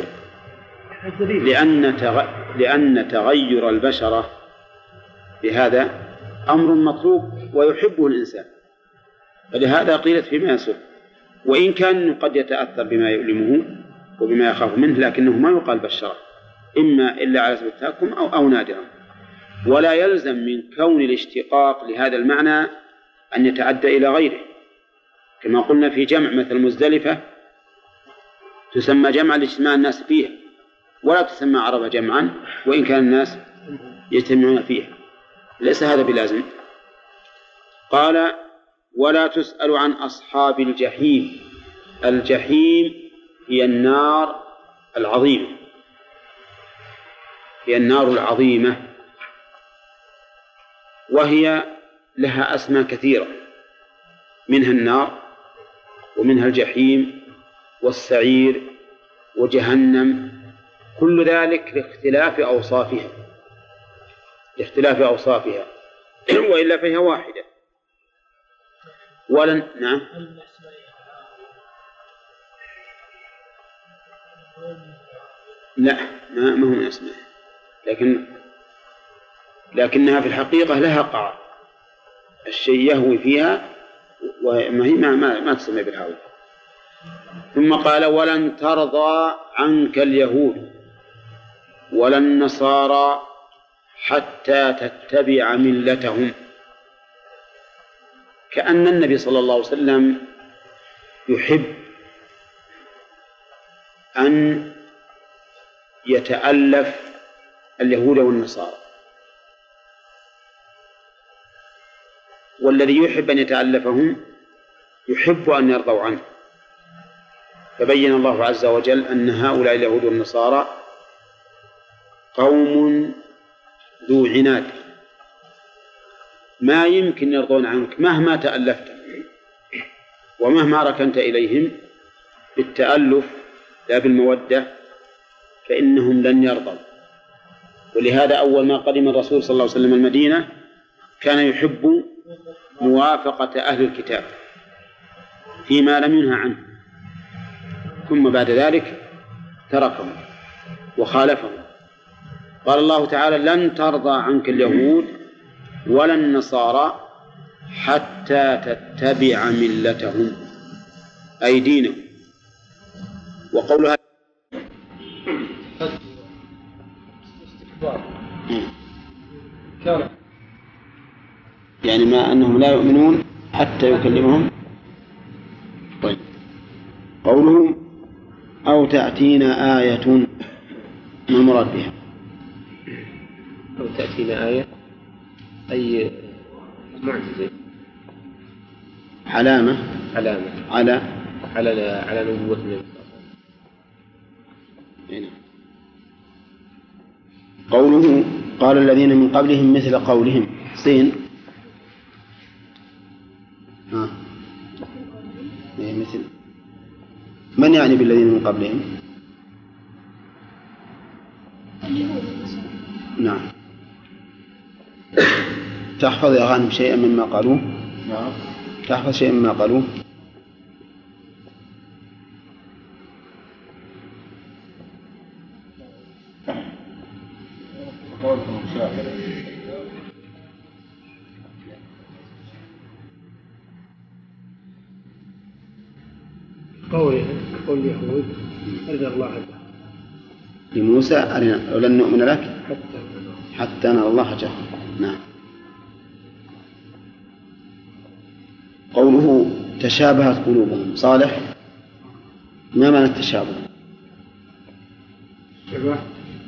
S1: لأن تغير البشرة بهذا أمر مطلوب ويحبه الإنسان، فلهذا قيلت فيما يسر، وإن كان قد يتأثر بما يؤلمه وبما يخاف منه لكنه ما يقال بشرة إما إلا على سبيل التهكم أو نادرا. ولا يلزم من كون الاشتقاق لهذا المعنى أن يتعدى إلى غيره، كما قلنا في جمع مثل مزدلفة تسمى جمعا لاجتماع الناس فيها، ولا تسمى عرفة جمعا وإن كان الناس يجتمعون فيها، ليس هذا بلازم. قال ولا تسأل عن أصحاب الجحيم. الجحيم هي النار العظيمة، هي النار العظيمة، وهي لها أسماء كثيرة، منها النار ومنها الجحيم والسعير وجهنم، كل ذلك لاختلاف أوصافها وإلا فهي واحدة. نعم. لا، ما هو من أسماء، لكنها في الحقيقة لها قاع، الشيء يهوي فيها وما هي ما تسمى بالهوي. ثم قال: ولن ترضى عنك اليهود ولا النصارى حتى تتبع ملتهم. كأن النبي صلى الله عليه وسلم يحب أن يتألف اليهود والنصارى، والذي يحب أن يتألفهم يحب أن يرضوا عنه. فبين الله عز وجل أن هؤلاء اليهود والنصارى قوم ذو عناد، ما يمكن يرضون عنك مهما تألفت ومهما ركنت إليهم بالتألف لا بالمودة، فإنهم لن يرضوا. ولهذا أول ما قدم الرسول صلى الله عليه وسلم المدينة كان يحب موافقة أهل الكتاب فيما لم ينهى عنه، ثم بعد ذلك تركهم وخالفهم. قال الله تعالى: لن ترضى عنك اليهود ولا النصارى حتى تتبع ملتهم، أي دينهم. وقولها يعني ما أنهم لا يؤمنون حتى يكلمهم. طيب، قوله: أو تأتينا آية، ما المراد بها؟
S4: أو تأتينا آية أي معجزة،
S1: علامة
S4: على نبوة النبي.
S1: قوله: قال الذين من قبلهم مثل قولهم. صين مثل من يعني بالذين من قبلهم؟ نعم. تحفظ يا غانم شيئا مما قالوه؟ نعم. تحفظ شيئا مما قالوه؟
S5: قول اليهود: أرنا الله عنه
S1: لموسى: لن نؤمن لك حتى نرى الله جهرا. نعم. قوله: تشابهت قلوبهم. صالح، ما معنى التشابه؟
S5: شبه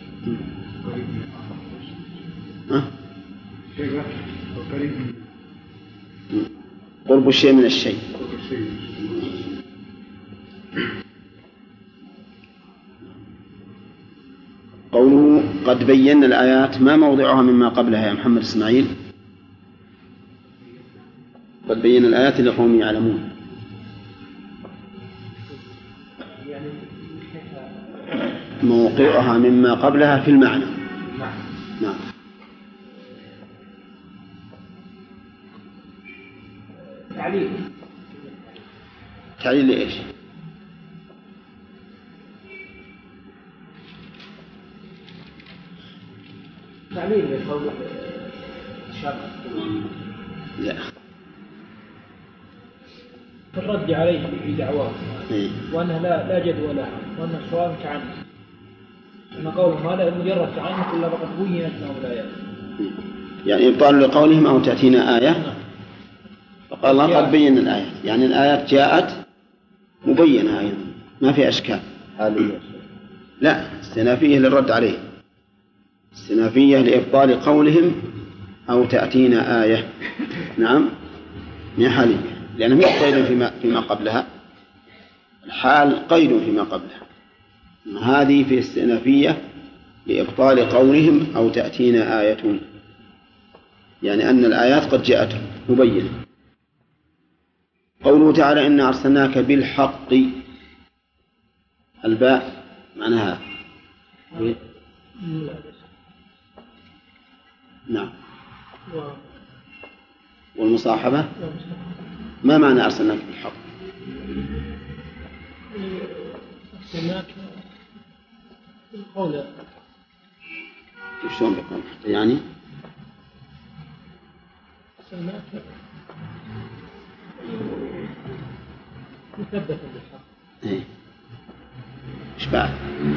S1: قرب الشيء من الشيء. قوله: قد بينا الآيات، ما موضعها مما قبلها يا محمد إسماعيل؟ قد بينا الآيات لقوم يعلمون. موقعها مما قبلها في المعنى. نعم. تعليل لإيش؟
S3: تعليل لقول الشرع.
S1: لا،
S3: الرد عليه في دعواه وأنها لا جدوى لها وأنها سواء تعنت، أن قولهم هذا مجرد تعنت إلا فقد بينت لهم الآيات.
S1: يعني يقال لقولهم: أو تأتينا آية، فقال الله: قد بينا الآيات، يعني الآيات جاءت مبينة أيضا، ما في أشكال. لا، استنافية للرد عليه، استنافية لإبطال قولهم: أو تأتينا آية. نعم، من حالية، لأنه قيد فيما قبلها، الحال قيد فيما قبلها. هذه في استئنافية لإبطال قولهم أو تأتينا آية، يعني أن الآيات قد جاءت مبينة. قوله تعالى إنا أرسلناك بالحق، الباء معناها نعم، والمصاحبة ما معنى أرسلناك بالحق؟
S3: أرسلناك بالقول.
S1: شلون بيكون يعني؟
S3: أرسلناك مثبتا بالحق.
S1: إيه. إيش بعد؟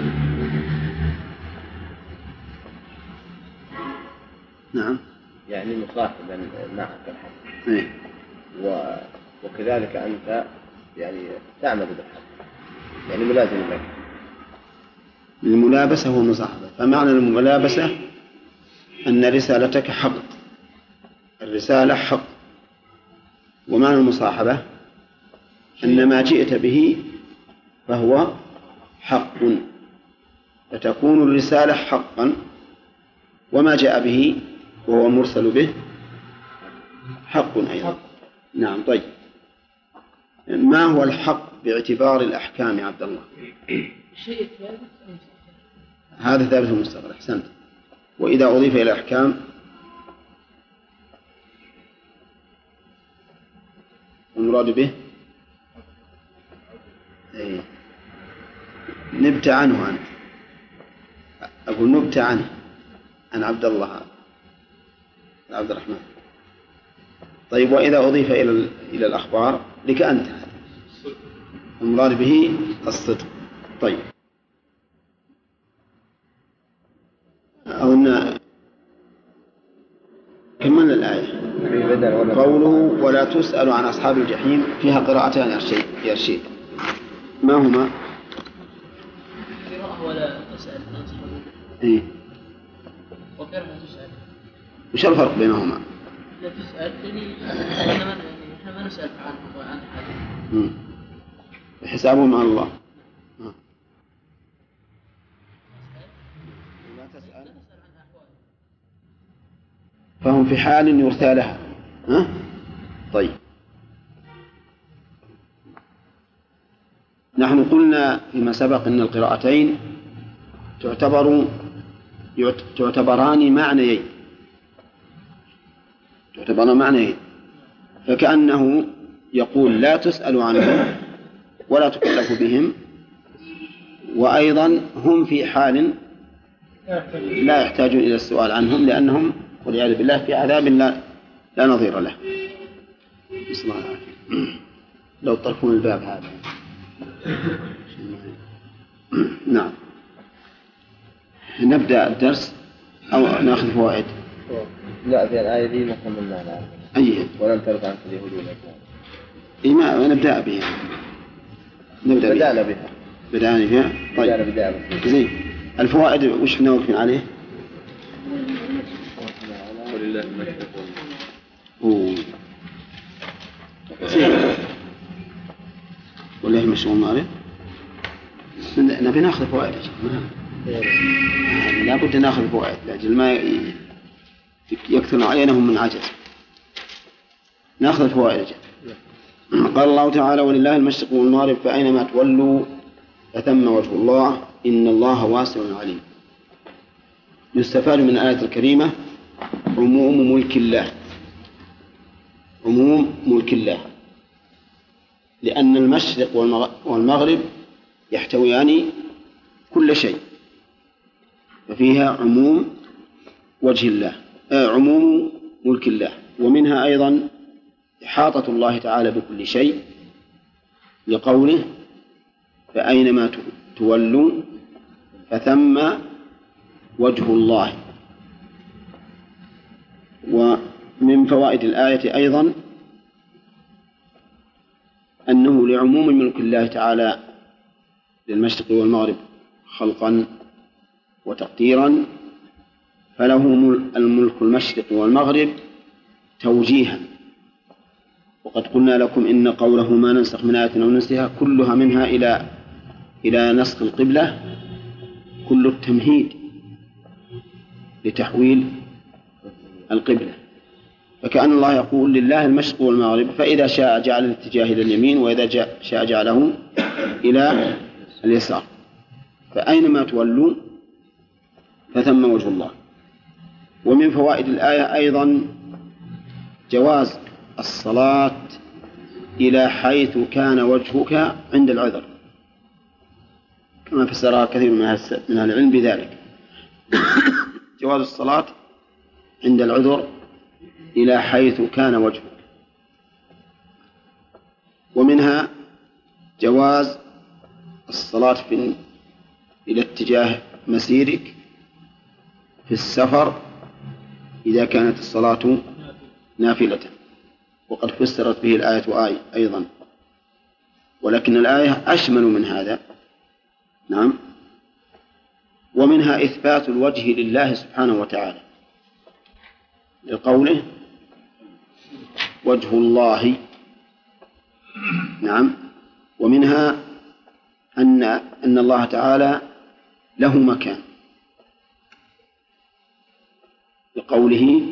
S1: نعم.
S4: يعني مصاحبا معك الحق.
S1: إيه.
S4: وكذلك أنت يعني تعمل بالحق، يعني ملازم لك.
S1: الملابسة هو المصاحبة، فمعنى الملابسة أن رسالتك حق، الرسالة حق. ومعنى المصاحبة أن ما جئت به فهو حق، فتكون الرسالة حقا، وما جاء به وهو مرسل به حق أيضا. نعم. طيب، ما هو الحق باعتبار الأحكام يا عبد الله؟
S3: شيء ثابت.
S1: هذا ثابت المستقبل. أحسنت. وإذا أضيف إلى الأحكام المراد به إيه. نبت عنه أنت، أقول نبت عنه عن عبد الله عبد الرحمن. طيب، وإذا أضيف إلى الأخبار لك أنت، المراد به الصدق. طيب، أظن كملنا الآية. قوله ولا تسأل عن أصحاب الجحيم فيها قراءتان يا رشيد، ما هما؟
S6: قراءة ولا تسأل عن أصحاب الجحيم.
S1: إيه.
S6: وقراءة تسأل.
S1: وش الفرق بينهما؟
S6: لا تسأل يعني إحنا ما نسأل عنهم وعن حاجة.
S1: حسابهم على الله. لا تسأل
S6: عن أحوالهم.
S1: فهم في حال يرثى لها. طيب، نحن قلنا فيما سبق أن القراءتين تعتبران معنيين، فكأنه يقول لا تسأل عنهم ولا تكلف بهم، وأيضا هم في حال لا يحتاجون إلى السؤال عنهم، لأنهم والعياذ بالله في عذاب لا نظير له. بسم الله الرحمن الرحيم. لو طرفون الباب هذا. نعم، نبدأ الدرس أو نأخذ فوائد؟
S4: لا، في الآية دي ما كملنا الآن.
S1: أيه.
S4: ولن ترضى عنك اليهود ولا
S1: إيه، ما نبدأ بها.
S4: بدأنا بها.
S1: طيب، زين. الفوائد وش احنا واقفين عليه؟
S4: ولله المشرق
S1: والله المشرق والمغرب. نبي ناخذ فوائد، لا بد ناخذ فوائد لأجل ما يكثر علينا من عجز. ناخذ الفوائد. قال الله تعالى ولله المشرق والمغرب فأينما تولوا فثم وجه الله إن الله واسع عليم. يستفاد من الآية الكريمة عموم ملك الله، لأن المشرق والمغرب يحتويان كل شيء، ففيها عموم وجه الله، عموم ملك الله، ومنها أيضا إحاطة الله تعالى بكل شيء، لقوله فأينما تولوا فثم وجه الله. ومن فوائد الآية أيضا أنه لعموم ملك الله تعالى للمشرق والمغرب خلقا وتقديرا، فله الملك المشرق والمغرب توجيها. وقد قلنا لكم إن قوله ما ننسخ من آية أو ننسها كلها منها إلى نسخ القبلة كل التمهيد لتحويل القبلة. فكأن الله يقول لله المشرق والمغرب، فإذا شاء جعل الاتجاه إلى اليمين، وإذا شاء جعله إلى اليسار، فأينما تولوا فثم وجه الله. ومن فوائد الآية أيضا جواز الصلاة إلى حيث كان وجهك عند العذر، كما فسرها كثير من أهل العلم بذلك. جواز الصلاة عند العذر إلى حيث كان وجهك. ومنها جواز الصلاة إلى اتجاه مسيرك في السفر إذا كانت الصلاة نافلة، وقد فسرت به الآية أيضا، ولكن الآية أشمل من هذا. نعم. ومنها إثبات الوجه لله سبحانه وتعالى لقوله وجه الله. نعم. ومنها أن الله تعالى له مكان لقوله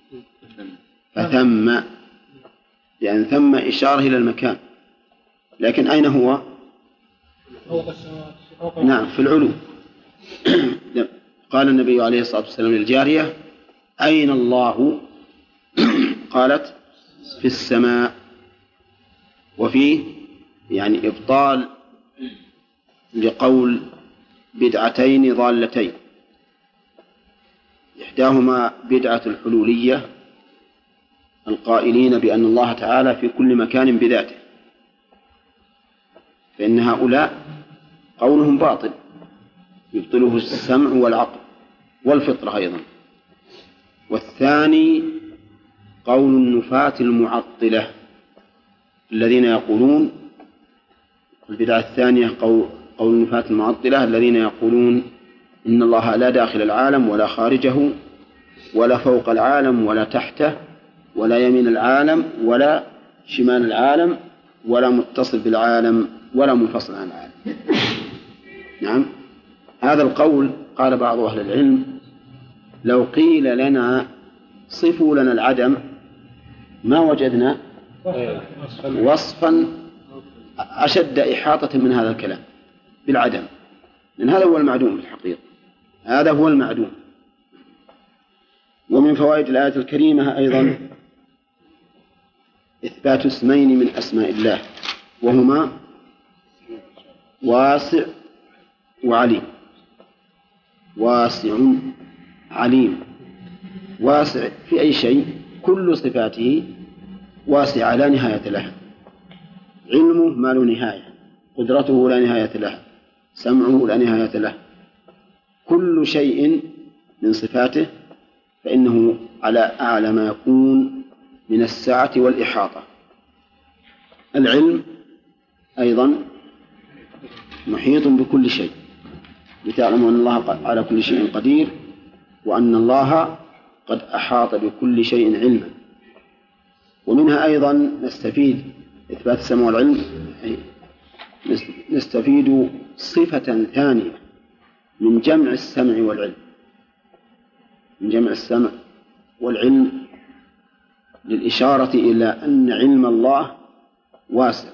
S1: فثم، يعني ثم إشارة إلى المكان، لكن أين هو؟ نعم في العلو. قال النبي عليه الصلاة والسلام للجارية أين الله؟ قالت في السماء. وفيه يعني إبطال لقول بدعتين ضالتين، إحداهما بدعة الحلولية القائلين بأن الله تعالى في كل مكان بذاته، فإن هؤلاء قولهم باطل يبطله السمع والعقل والفطرة أيضا. والثاني قول النفاة المعطلة الذين يقولون، البدعة الثانية قول النفاة المعطلة الذين يقولون إن الله لا داخل العالم ولا خارجه ولا فوق العالم ولا تحته ولا يمين العالم ولا شمال العالم ولا متصل بالعالم ولا منفصل عن العالم. نعم. هذا القول قال بعض أهل العلم لو قيل لنا صفوا لنا العدم ما وجدنا وصفا أشد إحاطة من هذا الكلام بالعدم، لأن هذا هو المعدوم في الحقيقة، هذا هو المعدوم. ومن فوائد الآية الكريمة أيضا إثبات اسمين من أسماء الله، وهما واسع وعليم. واسع عليم. واسع في أي شيء، كل صفاته واسعة لا نهاية لها، علمه ما له نهاية، قدرته لا نهاية لها، سمعه لا نهاية له، كل شيء من صفاته فإنه على أعلى ما يكون من السعة والإحاطة. العلم أيضا محيط بكل شيء، لتعلموا أن الله على كل شيء قدير، وأن الله قد أحاط بكل شيء علما. ومنها أيضا نستفيد إثبات السمع والعلم، نستفيد صفة ثانية من جمع السمع والعلم، من جمع السمع والعلم للإشارة إلى أن علم الله واسع،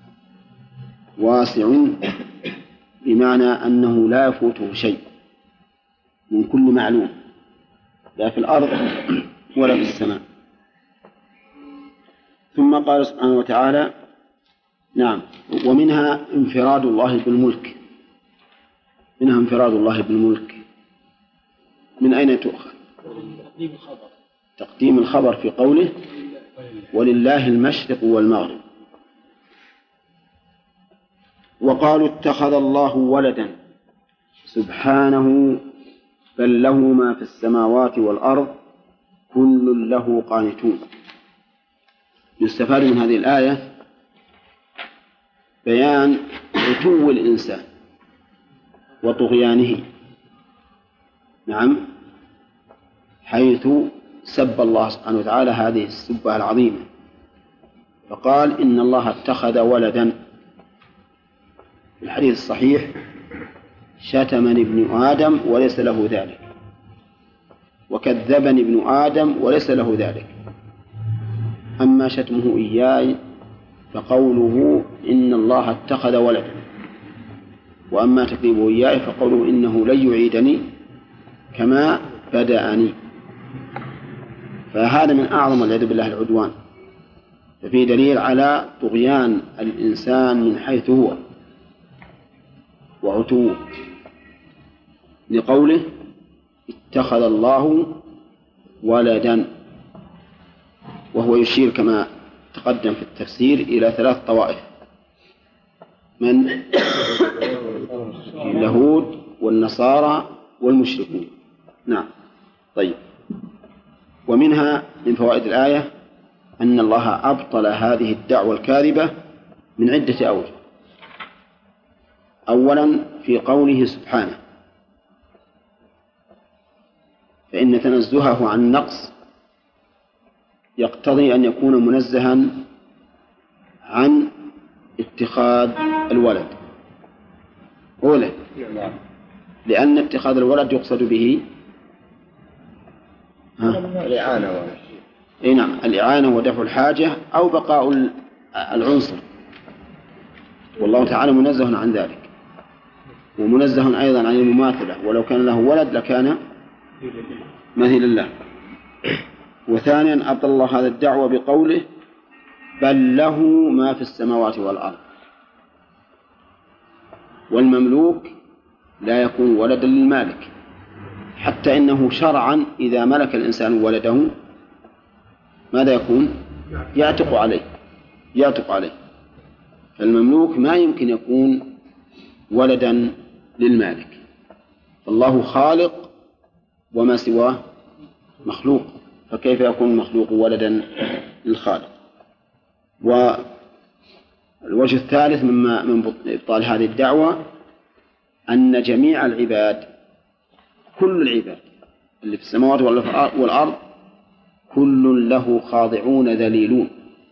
S1: واسع بمعنى أنه لا يفوته شيء من كل معلوم، لا في الأرض ولا في السماء. ثم قال سبحانه وتعالى: نعم، ومنها انفراد الله بالملك. منها انفراد الله بالملك. من أين تؤخذ؟ تقديم الخبر في قوله ولله المشرق والمغرب. وقالوا اتخذ الله ولدا سبحانه بل له ما في السماوات والأرض كل له قانتون. يستفاد من هذه الآية بيان عتو الإنسان وطغيانه، نعم، حيث سب الله سبحانه وتعالى هذه السبة العظيمة، فقال إن الله اتخذ ولدا. في الحديث الصحيح شتمني ابن آدم وليس له ذلك، وكذبني ابن آدم وليس له ذلك. أما شتمه إياي فقوله إن الله اتخذ ولدا، وأما تكذيبه إياي فقوله إنه لن يعيدني كما بدأني. فهذا من أعظم والعياذ بالله العدوان، ففيه دليل على طغيان الإنسان من حيث هو وعتوه، لقوله اتخذ الله ولدا، وهو يشير كما تقدم في التفسير إلى 3 طوائف: من اليهود والنصارى والمشركون. نعم. طيب، ومنها من فوائد الآية أن الله أبطل هذه الدعوة الكاذبة من عدة أوجه. أولا في قوله سبحانه، فإن تنزهه عن نقص يقتضي أن يكون منزها عن اتخاذ الولد أولا، لأن اتخاذ الولد يقصد به
S4: الإعانة.
S1: نعم، الإعانة ودفع الحاجة أو بقاء العنصر، والله تعالى منزه عن ذلك، ومنزه أيضا عن المماثلة، ولو كان له ولد لكان مثيلا له. وثانيا أبطل الله هذا الدعوة بقوله بل له ما في السماوات والأرض، والمملوك لا يكون ولدا للمالك، حتى إنه شرعا إذا ملك الإنسان ولده ماذا يكون؟ يعتق عليه. فالمملوك ما يمكن يكون ولدا للمالك، فالله خالق وما سواه مخلوق، فكيف يكون المخلوق ولدا للخالق؟ والوجه الثالث من إبطال هذه الدعوة أن جميع العباد، كل العباد اللي في السماوات والأرض، كل له خاضعون ذليلون.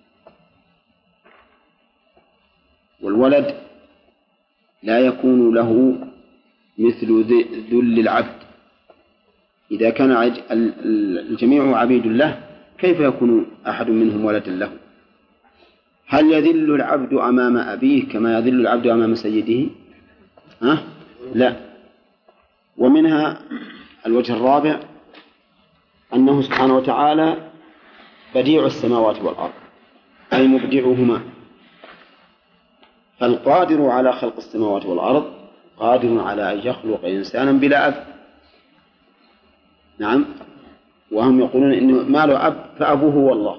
S1: والولد لا يكون له مثل ذل العبد. إذا كان الجميع عبيد له كيف يكون أحد منهم ولدا له؟ هل يذل العبد أمام أبيه كما يذل العبد أمام سيده؟ لا. ومنها الوجه الرابع أنه سبحانه وتعالى بديع السماوات والأرض، أي مبدعهما، فالقادر على خلق السماوات والأرض قادر على أن يخلق إنسانا بلا أب. نعم، وهم يقولون إنه ما له أب فأبوه هو الله،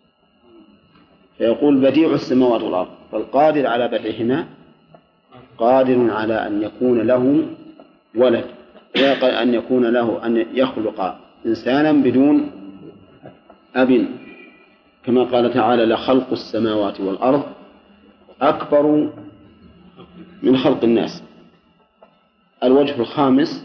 S1: فيقول بديع السماوات والأرض، فالقادر على بدعهما قادر على أن يكون له ولد، أن يكون له أن يخلق إنسانا بدون أب، كما قال تعالى لخلق السماوات والأرض أكبر من خلق الناس. الوجه الخامس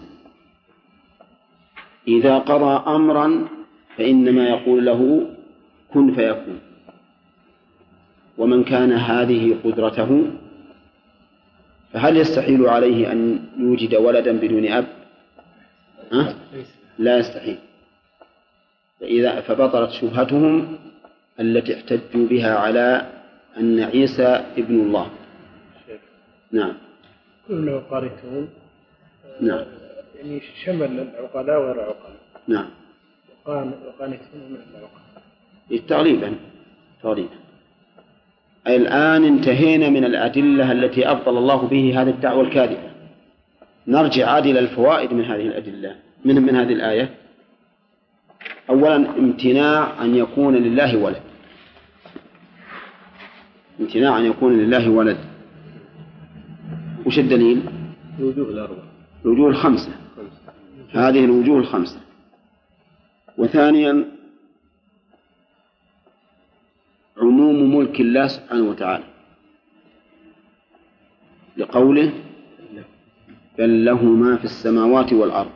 S1: إذا قضى أمرا فإنما يقول له كن فيكون، ومن كان هذه قدرته فهل يستحيل عليه أن يوجد ولدا بدون أب؟ لا يستحيل. فبطلت شبهتهم التي احتجوا بها على أن عيسى ابن الله. نعم.
S5: كله قارئون.
S1: نعم.
S5: يعني شمل العقلاء وغير العقلاء.
S1: نعم.
S5: وقانتون من العقلاء.
S1: تقريبا. الآن انتهينا من الأدلة التي أبطل الله به هذه الدعوة الكاذبة. نرجع عاد إلى الفوائد من هذه الأدلة من هذه الآية. أولا امتناع أن يكون لله ولد. امتناع أن يكون لله ولد. وش الدليل؟
S4: الوجوه الأربعة.
S1: الوجوه الخمسة. هذه الوجوه الخمسة. وثانيا عموم ملك الله سبحانه وتعالى لقوله بل له ما في السماوات والأرض.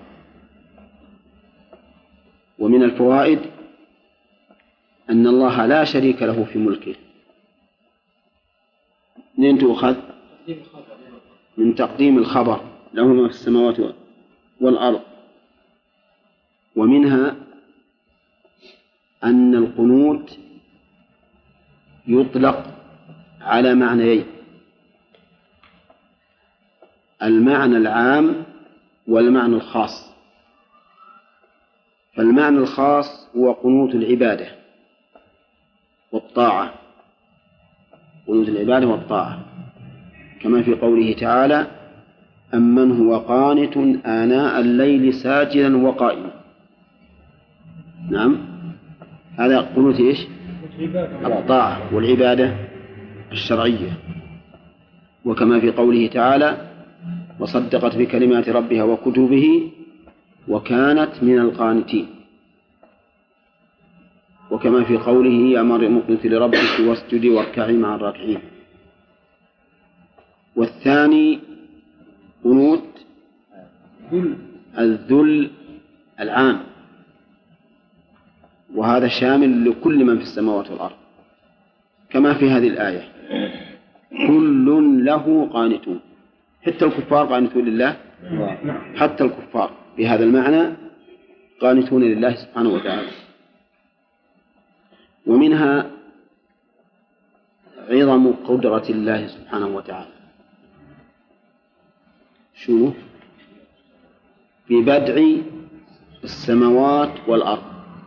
S1: ومن الفوائد أن الله لا شريك له في ملكه. منين تؤخذ؟ من تقديم الخبر له ما في السماوات والأرض. ومنها أن القنوت يطلق على معنيين: المعنى العام والمعنى الخاص. فالمعنى الخاص هو قنوت العبادة والطاعة، قنوت العبادة والطاعة، كما في قوله تعالى: أمن هو قانت آناء الليل ساجدا وقائما. نعم، هذا قنوت إيش؟ الطاعة والعبادة الشرعية. وكما في قوله تعالى: وصدقت بكلمات ربها وكتبه وكانت من القانتين. وكما في قوله: يا مريم اقنتي لربك واسجدي واركعي مع الراكعين. والثاني قنوت الذل العام، وهذا شامل لكل من في السماوات والأرض، كما في هذه الآية: كل له قانتون. حتى الكفار قانتون لله، حتى الكفار بهذا المعنى قانتون لله سبحانه وتعالى. ومنها عظم قدرة الله سبحانه وتعالى. شنو؟ في بدع السماوات والأرض،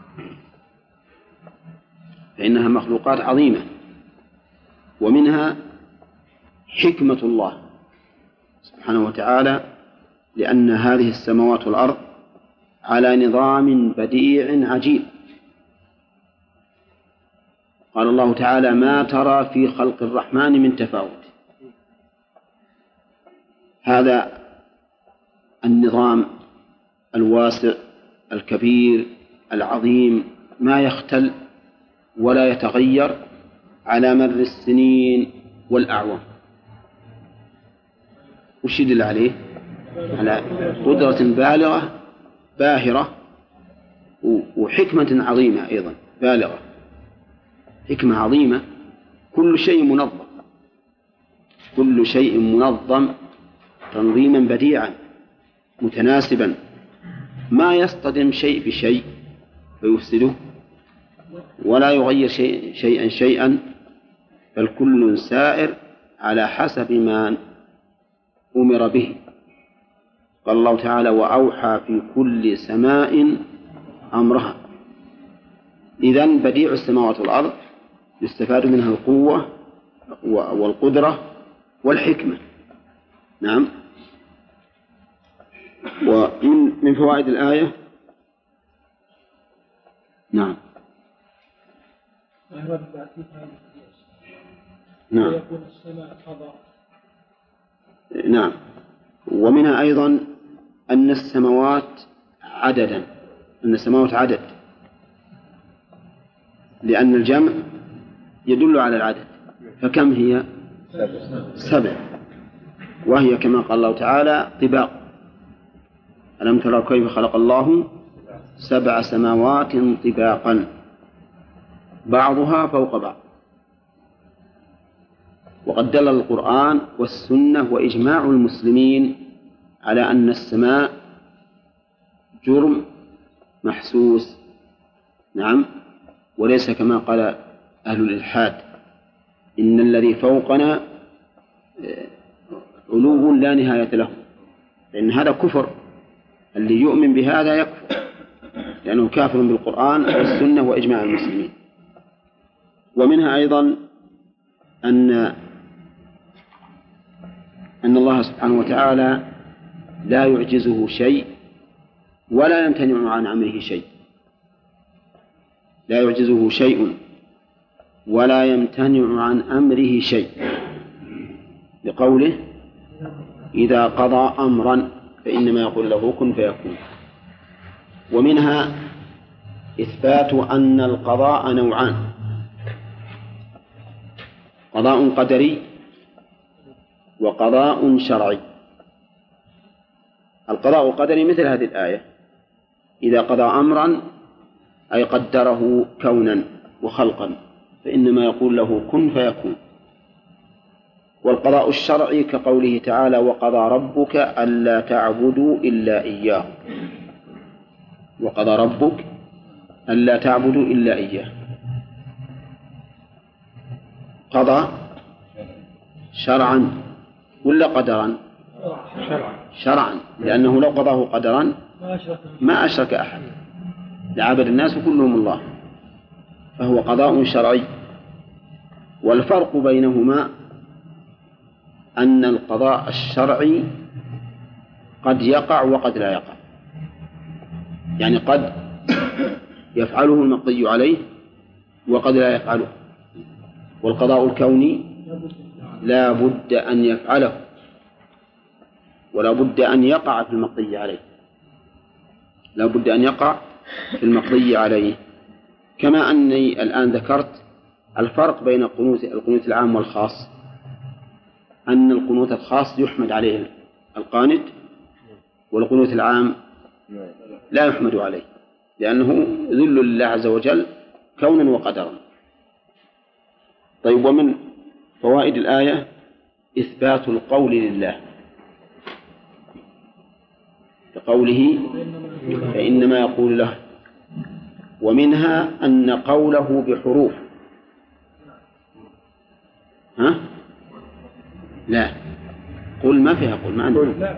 S1: فإنها مخلوقات عظيمة. ومنها حكمة الله سبحانه وتعالى، لأن هذه السماوات والأرض على نظام بديع عجيب. قال الله تعالى: ما ترى في خلق الرحمن من تفاوت. هذا النظام الواسع الكبير العظيم ما يختل ولا يتغير على مر السنين والأعوام. وش يدل عليه؟ على قدرة بالغة باهرة، وحكمة عظيمة أيضا بالغة، حكمة عظيمة. كل شيء منظم، كل شيء منظم تنظيما بديعا متناسبا، ما يصطدم شيء بشيء فيفسده، ولا يغير شيئا، بل كل سائر على حسب ما أمر به. قال الله تعالى: وأوحى في كل سماء أمرها. إذن بديع السماوات والأرض يستفاد منها القوة والقدرة والحكمة. نعم. ومن فوائد الآية، نعم، نعم،
S3: ويكون السماء قضاء.
S1: نعم. ومنها أيضا أن السماوات عددا، أن السماوات عدد، لأن الجمع يدل على العدد. فكم هي؟ 7، وهي كما قال الله تعالى: طباق. ألم تروا كيف خلق الله 7 سماوات طباقا بعضها فوق بعض. وقد دل القرآن والسنة وإجماع المسلمين على أن السماء جرم محسوس، نعم، وليس كما قال أهل الإلحاد: إن الذي فوقنا علو لا نهاية له. لأن هذا كفر، اللي يؤمن بهذا يكفر، لأنه كافر بالقرآن والسنة وإجماع المسلمين. ومنها أيضا أن الله سبحانه وتعالى لا يعجزه شيء ولا يمتنع عن أمره شيء، لا يعجزه شيء ولا يمتنع عن أمره شيء، لقوله: إذا قضى أمرا فإنما يقول له كن فيكون. ومنها إثبات أن القضاء نوعان: قضاء قدري وقضاء شرعي. القضاء القدري مثل هذه الآية: إذا قضى أمرا أي قدره كونا وخلقا فإنما يقول له كن فيكون.
S7: والقضاء الشرعي كقوله تعالى وقضى ربك ألا تعبدوا إلا إياه. وقضى ربك ألا تعبدوا إلا إياه. قضى شرعا ولا قدرا؟ شرعا، لأنه لو قضاه قدرا ما أشرك أحد لعبد الناس كلهم الله، فهو قضاء شرعي. والفرق بينهما أن القضاء الشرعي قد يقع وقد لا يقع، يعني قد يفعله المقضي عليه وقد لا يفعله. والقضاء الكوني لا بد أن يفعله ولا بد أن يقع في المقضي عليه، لا بد أن يقع في المقضي عليه. كما أني الآن ذكرت الفرق بين القنوت العام والخاص، أن القنوت الخاص يحمد عليه القانت، والقنوت العام لا يحمد عليه لأنه ذل لله عز وجل كونا وقدرا. طيب، ومن فوائد الآية إثبات القول لله كقوله فإنما يقول له، ومنها أن قوله بحروف. ها؟ لا، قل ما فيها قل، ما عندنا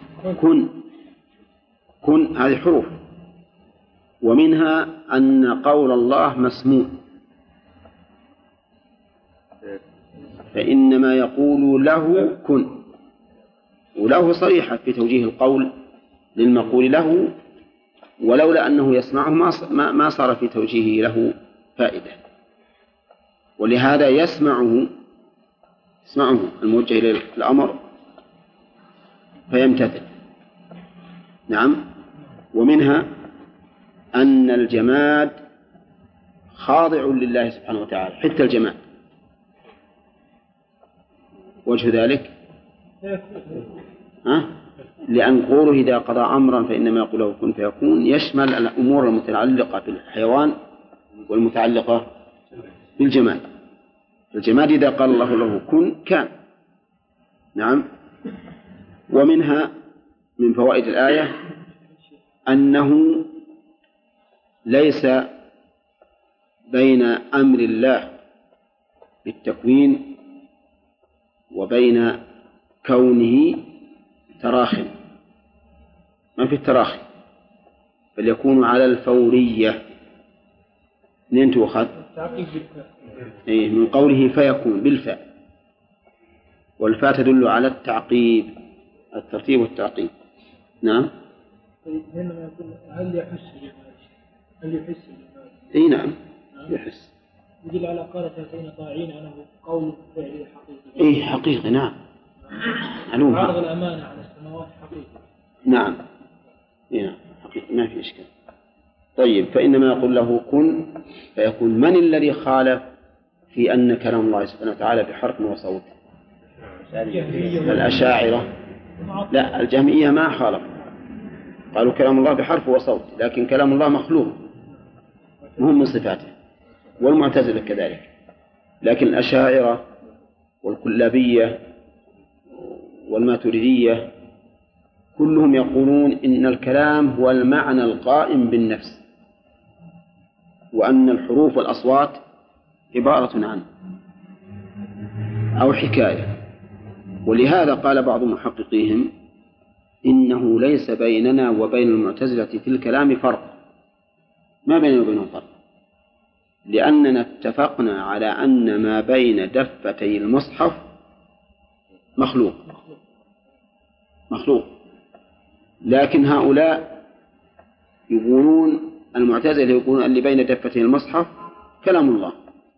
S7: كن هذه حروف. ومنها أن قول الله مسموع، فإنما يقول له كن، وله صريحة في توجيه القول للمقول له، ولولا أنه يسمعه ما صار في توجيهه له فائدة. ولهذا يسمعه الموجه إليه الأمر فيمتثل. نعم. ومنها أن الجماد خاضع لله سبحانه وتعالى، حتى الجماد. وجه ذلك لأن قوله إذا قضى أمرا فإنما يقول له كن فيكون يشمل الأمور المتعلقة بالحيوان والمتعلقة بالجماد. الجماد إذا قال الله له كن كان. نعم. ومنها من فوائد الآية أنه ليس بين أمر الله بالتكوين وبين كونه تراخٍ، ما في التراخي، بل يكون على الفورية. منين تؤخذ؟ من قوله فيكون بالفاء، والفاء تدل على التعقيب، الترتيب والتعقيب. نعم.
S3: هل يحس
S7: اي نعم يحس.
S3: يدل على قالة هاتين طاعين أنه قول فعلي حقيقي.
S7: اي حقيقي. نعم.
S3: عرض الأمانة على السماوات حقيقي.
S7: نعم. نعم حقيقي، ما في إشكال. طيب، فإنما يقول له كن فيكون. من الذي خالف في أن كلام الله سبحانه وتعالى بحرف وصوت؟ الأشاعرة. لا، الجهمية ما خالف، قالوا كلام الله بحرف وصوت، لكن كلام الله مخلوق مهم من صفاته، والمعتزلة كذلك. لكن الأشاعرة والكلابية والماتريدية كلهم يقولون إن الكلام هو المعنى القائم بالنفس، وأن الحروف والأصوات عبارة عنه أو حكاية. ولهذا قال بعض محققيهم إنه ليس بيننا وبين المعتزلة في الكلام فرق، ما بيننا وبينهم فرق، لأننا اتفقنا على أن ما بين دفتي المصحف مخلوق. لكن هؤلاء يقولون، المعتزلة يقولون اللي بين دفتي المصحف كلام الله،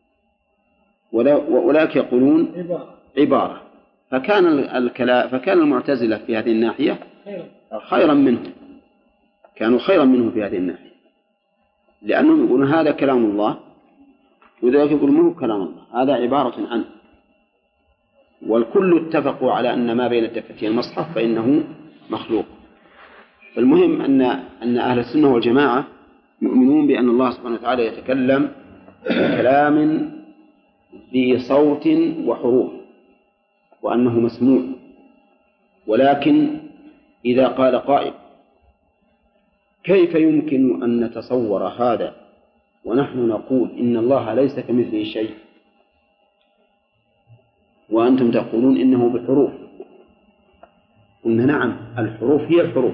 S7: وأولئك يقولون عبارة. فكان المعتزلة في هذه الناحية خيرا منه، كانوا خيرا منه في هذه الناحية، لأنهم يقولون هذا كلام الله، وذلك يقولون منه كلام الله، هذا عبارة عنه. والكل اتفقوا على أن ما بين دفتي المصحف فإنه مخلوق. فالمهم أن أهل السنة والجماعة يؤمنون بأن الله سبحانه وتعالى يتكلم بكلام بصوت وحروف، وأنه مسموع. ولكن إذا قال قائل كيف يمكن أن نتصور هذا ونحن نقول إن الله ليس كمثله شيء وأنتم تقولون إنه بحروف؟ قلنا نعم، الحروف هي الحروف،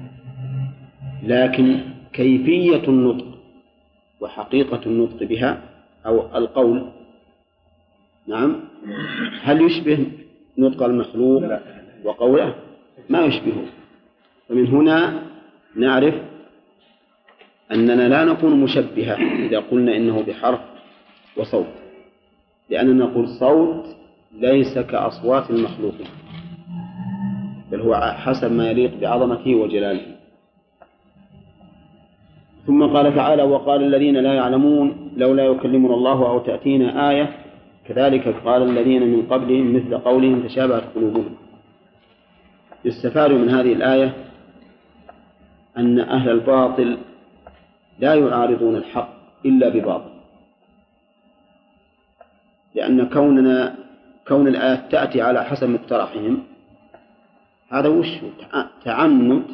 S7: لكن كيفية النطق وحقيقة النطق بها أو القول نعم هل يشبه نطق المخلوق وقوله؟ ما يشبهه. فمن هنا نعرف أننا لا نكون مشبهة إذا قلنا إنه بحرف وصوت، لأننا نقول صوت ليس كأصوات المخلوقين، بل هو حسب ما يليق بعظمته وجلاله. ثم قال تعالى وقال الذين لا يعلمون لولا يكلمنا الله أو تأتينا آية كذلك قال الذين من قبلهم مثل قولهم تشابهت قلوبهم. يستفاد من هذه الآية أن أهل الباطل لا يعارضون الحق إلا بباطل، لأن كون الآيات تأتي على حسب مقترحهم هذا وش تعنت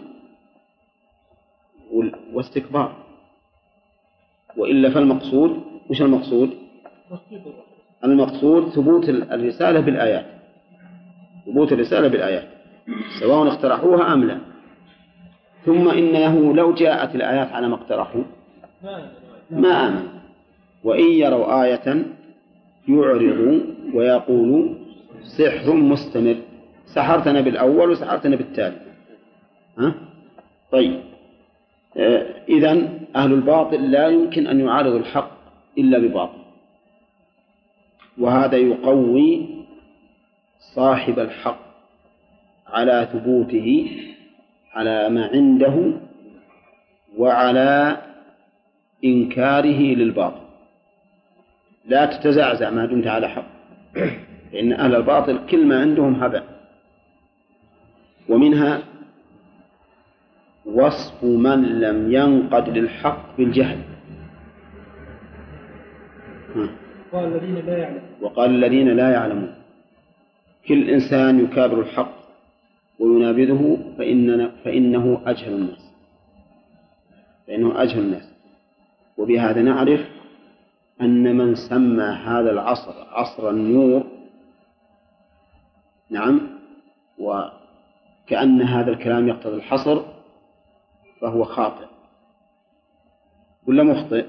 S7: واستكبار، وإلا فالمقصود وش المقصود؟ المقصود ثبوت الرسالة بالآيات، ثبوت الرسالة بالآيات سواء اقترحوها أم لا. ثم إنه لو جاءت الآيات على ما اقترحوا ما آمن، وإن يروا آية يعرضوا ويقولوا سحر مستمر، سحرتنا بالأول وسحرتنا بالتالي. طيب إذن أهل الباطل لا يمكن أن يعارضوا الحق إلا بباطل، وهذا يقوي صاحب الحق على ثبوته على ما عنده وعلى إنكاره للباطل. لا تتزعزع ما دمت على حق، لأن أهل الباطل كل ما عندهم هباء. ومنها وصف من لم ينقد للحق بالجهل. وقال الذين لا يعلمون، كل إنسان يكابر الحق وينابذه فإنه أجهل الناس، فإنه أجهل الناس. وبهذا نعرف أن من سمى هذا العصر عصر النور نعم وكأن هذا الكلام يقتضي الحصر فهو خاطئ ولا مخطئ؟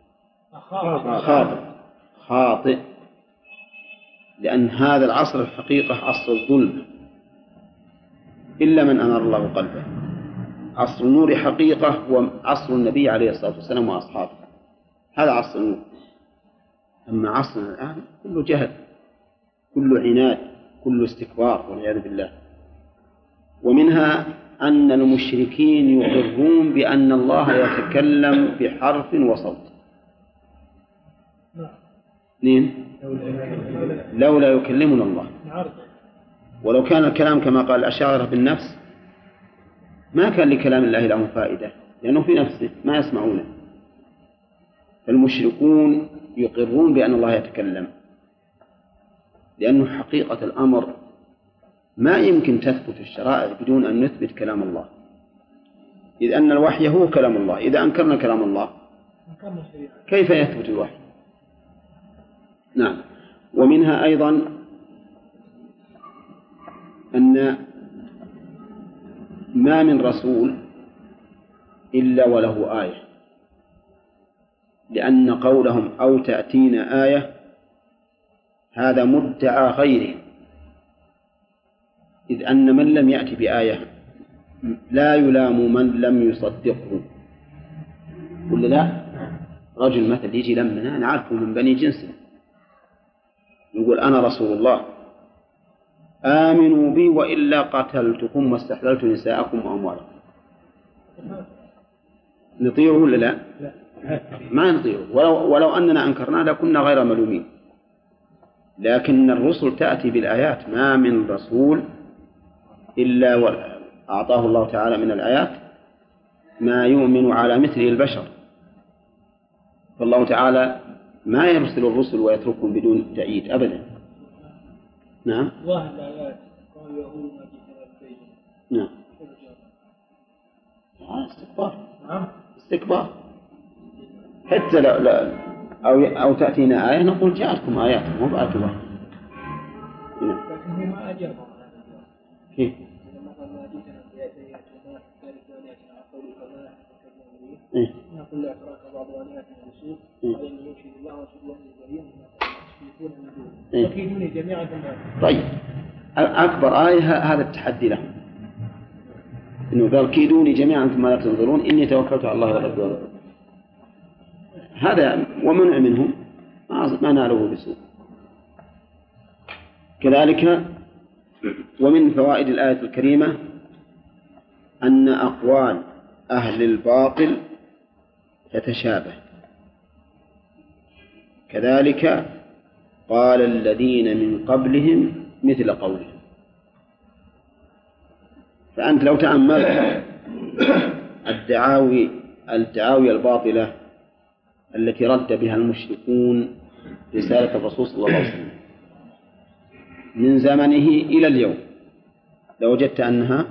S7: خاطئ، لأن هذا العصر الحقيقة عصر الظلم إلا من أنار الله قلبه. عصر النور حقيقة هو عصر النبي عليه الصلاة والسلام وأصحابه، هذا عصر النور. أما عصرنا الآن كله جهل، كله عناد، كله استكبار والعياذ بالله. ومنها أن المشركين يقرون بأن الله يتكلم بحرف وصوت. لولا يكلمنا الله، ولو كان الكلام كما قال الأشاعرة بالنفس ما كان لكلام الله لهم فائدة، لأنه في نفسه ما يسمعونه. فالمشركون يقرون بأن الله يتكلم، لأنه حقيقة الأمر ما يمكن تثبت الشرائع بدون أن نثبت كلام الله، إذ أن الوحي هو كلام الله. إذا أنكرنا كلام الله كيف يثبت الوحي؟ نعم. ومنها أيضا أن ما من رسول إلا وله آية، لأن قولهم أو تأتينا آية هذا مدعى غيره، إذ أن من لم يأتي بآية لا يلام من لم يصدقه. ولا لا؟ رجل مثل يجي لمنا نعرفه من بني جنسه، يقول أنا رسول الله آمنوا بي وإلا قتلتكم واستحللت نساءكم وأموالكم. نطيعه ولا لا؟ ما نطيعه، ولو أننا أنكرنا لكنا غير ملومين. لكن الرسل تأتي بالآيات، ما من رسول إلا وأعطاه الله تعالى من الآيات ما يؤمن على مثله البشر. فالله تعالى ما يرسل الرسل ويتركهم بدون تأييد أبدا. نعم.
S3: ظاهر الآيات قال يهود ما جئتنا البيت.
S7: نعم. استكبار.
S3: نعم.
S7: استكبار. حتى أو تأتينا آية نقول جاءتكم آيات مو بآية واحدة.
S3: لكن هو ما أجابهم.
S7: كيف؟
S3: لما قال ما جئتنا بآيات وما ذلك آياتنا على قولك ما تكلمون
S7: إيه؟
S3: نقول لا إكراه بعض آياتنا بالسوء قال إن يشهد الله ويشهد أن البريء مما تشركون من دونه فكيدوني جميعا ثم.
S7: طيب أكبر آية هذا التحدي لهم، إنه قال كيدوني جميعا ثم لا تنظرون إني توكلت على الله وربي هذا ومنع منهم ما نالوه بسوء. كذلك ومن فوائد الآية الكريمة أن أقوال أهل الباطل تتشابه. كذلك قال الذين من قبلهم مثل قولهم. فأنت لو تأملت الدعاوي الباطلة التي رد بها المشركون رسالة الرسول صلى الله عليه وسلم من زمنه إلى اليوم لوجدت أنها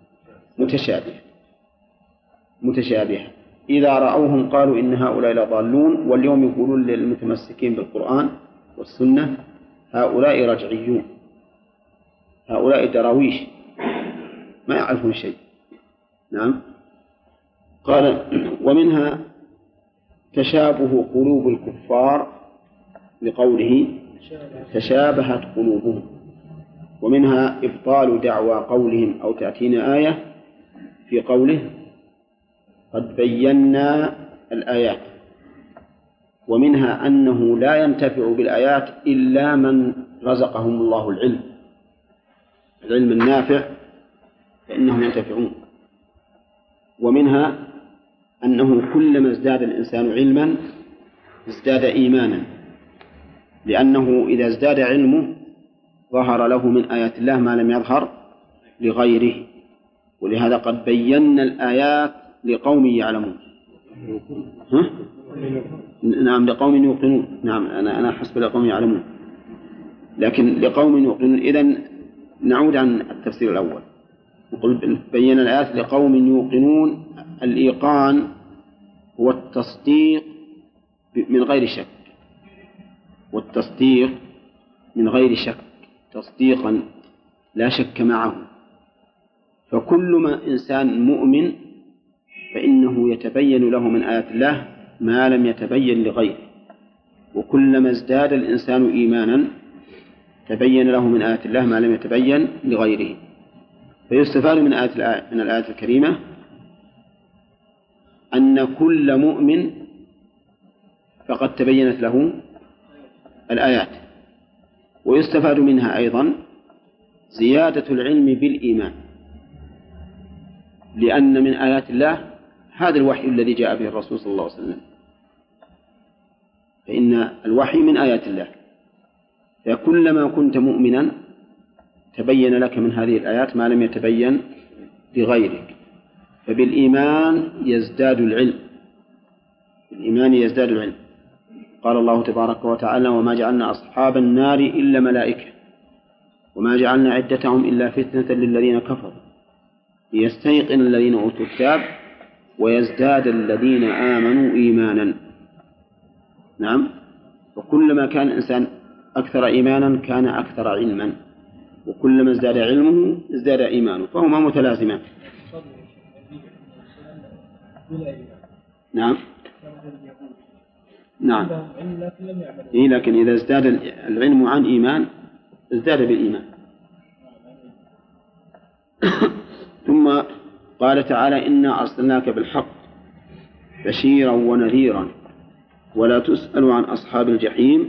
S7: متشابهة. إذا رأوهم قالوا إن هؤلاء لضالون، واليوم يقولون للمتمسكين بالقرآن والسنة هؤلاء رجعيون، هؤلاء دراويش ما يعرفون شيء. نعم. قال ومنها تشابه قلوب الكفار لقوله تشابهت قلوبهم، ومنها إبطال دعوى قولهم أو تأتينا آية في قوله قد بينا الآيات، ومنها أنه لا ينتفع بالآيات إلا من رزقهم الله العلم النافع فإنهم ينتفعون. ومنها أنه كلما ازداد الإنسان علما ازداد إيمانا، لأنه إذا ازداد علمه ظهر له من آيات الله ما لم يظهر لغيره. ولهذا قد بينا الآيات لقوم يعلمون. نعم لقوم يوقنون. نعم أنا حسب لقوم يعلمون، لكن لقوم يوقنون. إذن نعود عن التفسير الأول نقول بينا الآيات لقوم يوقنون. الإيقان هو التصديق من غير شك، والتصديق من غير شك تصديقا لا شك معه. فكل ما إنسان مؤمن فإنه يتبين له من آيات الله ما لم يتبين لغيره، وكلما ازداد الإنسان إيمانا تبين له من آيات الله ما لم يتبين لغيره. فيستفاد من الآية الكريمة أن كل مؤمن فقد تبينت له الآيات. ويستفاد منها أيضا زيادة العلم بالإيمان، لأن من آيات الله هذا الوحي الذي جاء به الرسول صلى الله عليه وسلم، فإن الوحي من آيات الله. فكلما كنت مؤمنا تبين لك من هذه الآيات ما لم يتبين لغيرك. فبالإيمان يزداد العلم. قال الله تبارك وتعالى وما جعلنا أصحاب النار إلا ملائكة وما جعلنا عدتهم إلا فتنة للذين كفروا ليستيقن الذين أوتوا الكتاب ويزداد الذين آمنوا إيمانا. نعم. وكلما كان الإنسان أكثر إيمانا كان أكثر علما، وكلما ازداد علمه ازداد إيمانه، فهما متلازمان. نعم. نعم. لكن إذا ازداد العلم عن إيمان ازداد بالإيمان. ثم قال تعالى إنا أرسلناك بالحق بشيرا ونذيرا ولا تسأل عن أصحاب الجحيم.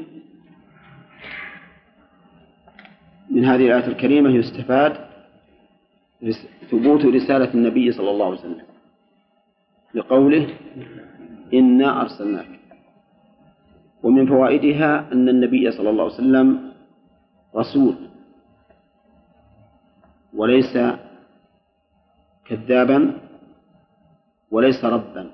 S7: من هذه الآية الكريمة يستفاد ثبوت رسالة النبي صلى الله عليه وسلم لقوله إنا أرسلناك. ومن فوائدها أن النبي صلى الله عليه وسلم رسول وليس كذابا وليس ربا،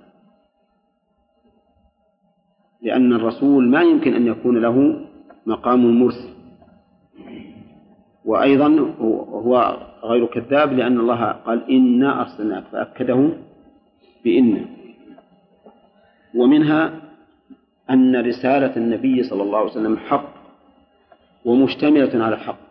S7: لأن الرسول ما يمكن أن يكون له مقام المرسل، وأيضا هو غير كذاب لأن الله قال إنا أرسلناك فأكده بإن. ومنها أن رسالة النبي صلى الله عليه وسلم حق ومشتملة على الحق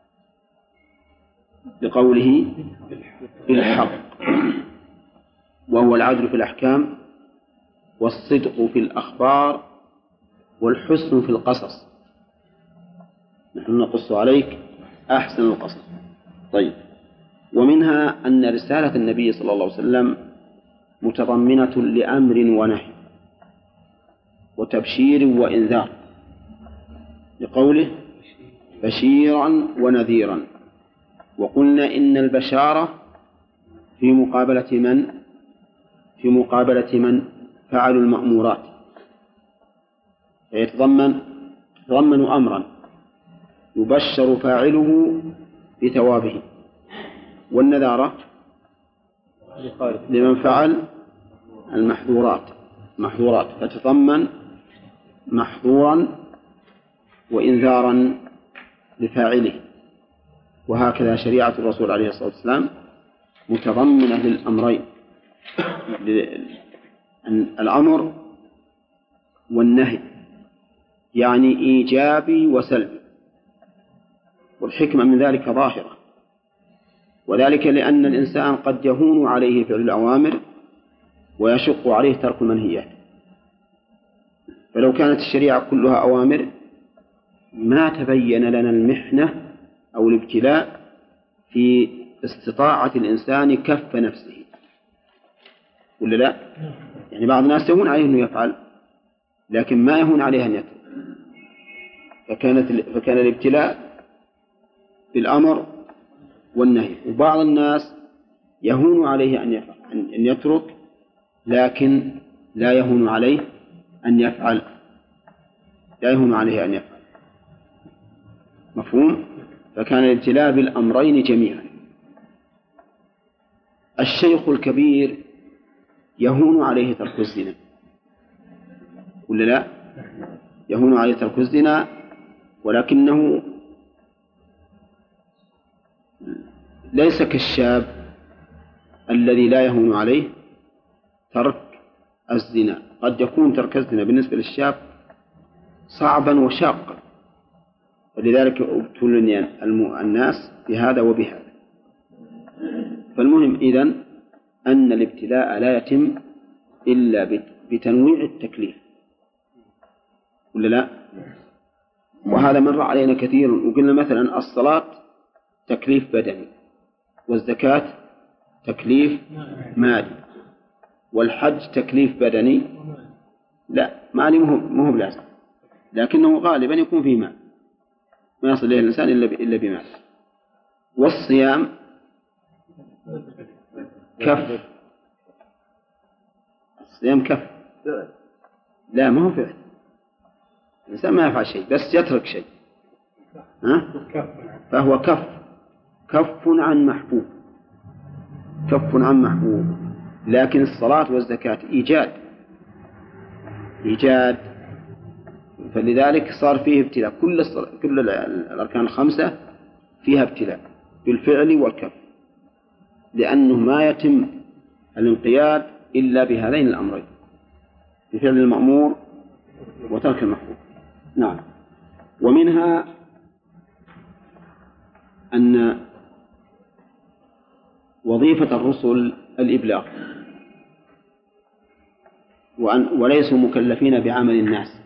S7: بقوله بالحق، وهو العدل في الأحكام والصدق في الأخبار والحسن في القصص. نحن نقص عليك أحسن القصص. طيب، ومنها أن رسالة النبي صلى الله عليه وسلم متضمنة لأمر ونهي وتبشير وإنذار، لقوله بشيرا ونذيرا. وقلنا إن البشارة في مقابلة من فعلوا المأمورات، فيتضمن أمرا يبشر فاعله بثوابه، والنذارة لمن فعل المحظورات فتتضمن محظورا وإنذارا لفاعله. وهكذا شريعة الرسول عليه الصلاة والسلام متضمنة للأمرين، الأمر والنهي، يعني إيجابي وسلبي، والحكمة من ذلك ظاهرة، وذلك لأن الإنسان قد يهون عليه فعل الأوامر ويشق عليه ترك المنهيات. فلو كانت الشريعة كلها أوامر ما تبين لنا المحنة أو الابتلاء في استطاعة الإنسان كف نفسه، ولا لا؟ يعني بعض الناس يهون عليه أنه يفعل لكن ما يهون عليه أن يترك، فكان الابتلاء بالأمر والنهي. وبعض الناس يهون عليه أن يترك لكن لا يهون عليه أن يفعل، مفهوم؟ فكان الابتلاء بالأمرين جميعا. الشيخ الكبير يهون عليه ترك الزنا، ولا لا؟ يهون عليه ترك الزنا، ولكنه ليس كالشاب الذي لا يهون عليه ترك الزنا. قد يكون ترك الزنا بالنسبة للشاب صعبا وشاقا، ولذلك ابتلي الناس بهذا وبهذا. فالمهم إذن أن الابتلاء لا يتم إلا بتنويع التكليف، ولا لا؟ وهذا مر علينا كثير، وقلنا مثلا الصلاة تكليف بدني، والزكاة تكليف مالي، والحج تكليف بدني لا مالي مو بلازم، لكنه غالبا يكون فيه مال، ما يصل إليه الإنسان إلا بمال. والصيام كف، الصيام كف، لا ما هو فعل، الإنسان ما يفعل شيء بس يترك شيء، فهو كف عن محبوب. لكن الصلاة والزكاة إيجاد، فلذلك صار فيه ابتلاء. كل الأركان الخمسة فيها ابتلاء بالفعل والكف، لأنه ما يتم الانقياد إلا بهذين الأمرين، بفعل المأمور وترك المحبوب. نعم. ومنها أن وظيفة الرسل الإبلاغ، وليسوا مكلفين بعمل الناس،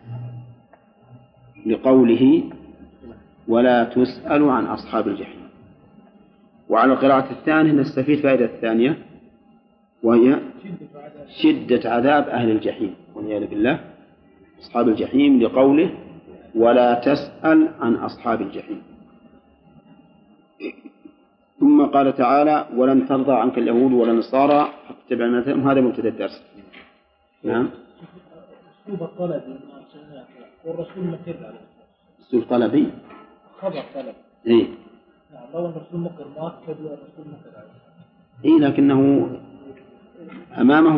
S7: لقوله ولا تسأل عن أصحاب الجحيم. وعلى القراءة الثانية نستفيد فائدة الثانية، وهي شدة عذاب أهل الجحيم والعياذ بالله، أصحاب الجحيم، لقوله ولا تسأل عن أصحاب الجحيم. ثم قال تعالى ولن ترضى عنك اليهود ولا النصارى حتى تتبع ملتهم. هذا مبتدأ الدرس. نعم.
S3: أسلوب الطلبي والرسول مكر عليه.
S7: أسلوب طلبي.
S3: خبر طلب.
S7: إيه.
S3: نعم. لو الرسول مكر ما أكد والرسول مكر عليه.
S7: إيه لكنه أمامه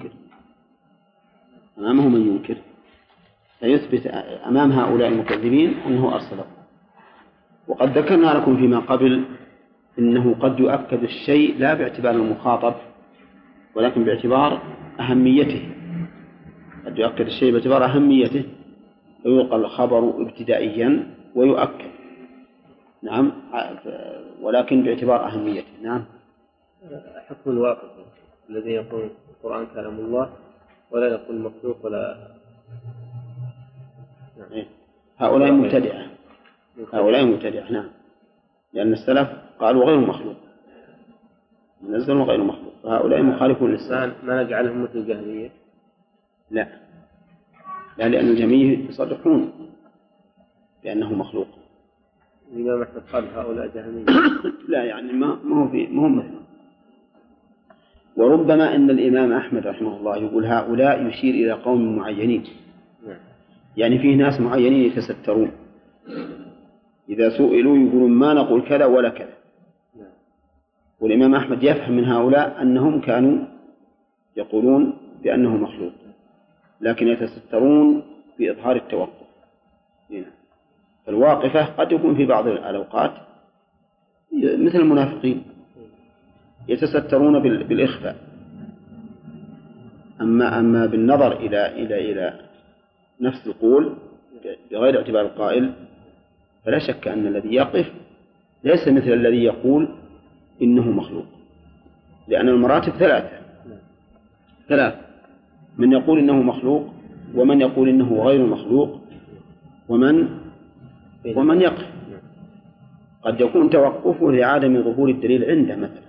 S7: من ينكر، فيثبت أمام هؤلاء المكذبين أنه أرسله. وقد ذكرنا لكم فيما قبل إنه قد يؤكد الشيء لا باعتبار المخاطب ولكن باعتبار أهميته. قد يؤكد الشيء باعتبار أهميته ويلقى الخبر ابتدائيا ويؤكد، نعم، ولكن باعتبار أهميته. نعم.
S4: حكم الواقف الذي يقول القرآن كلام الله ولا يقول مخلوق ولا
S7: نعم. هؤلاء مبتدعة، هؤلاء مبتدعة. نعم، لأن السلف قالوا غير مخلوق، نزلوا غير مخلوق، فهؤلاء مخالفون للسلف.
S4: ما نجعلهم مثل الجهمية؟
S7: لا، لأن الجهمية يصرحون بأنه مخلوق.
S4: الإمام أحمد قال هؤلاء جهمية.
S7: لا، يعني ما هو مثل. وربما أن الإمام أحمد رحمه الله يقول هؤلاء يشير إلى قوم معينين، يعني فيه ناس معينين يتسترون، إذا سئلوا يقولون ما نقول كذا ولا كذا. والإمام أحمد يفهم من هؤلاء أنهم كانوا يقولون بأنه مخلوق لكن يتسترون بإظهار التوقف. الواقفة قد يكون في بعض الأوقات مثل المنافقين يتسترون بالإخفاء، أما بالنظر إلى نفس القول بغير اعتبار القائل فلا شك أن الذي يقف ليس مثل الذي يقول إنه مخلوق، لأن المراتب ثلاث، من يقول إنه مخلوق ومن يقول إنه غير مخلوق ومن يقف. قد يكون توقفه لعدم ظهور الدليل عنده مثلا،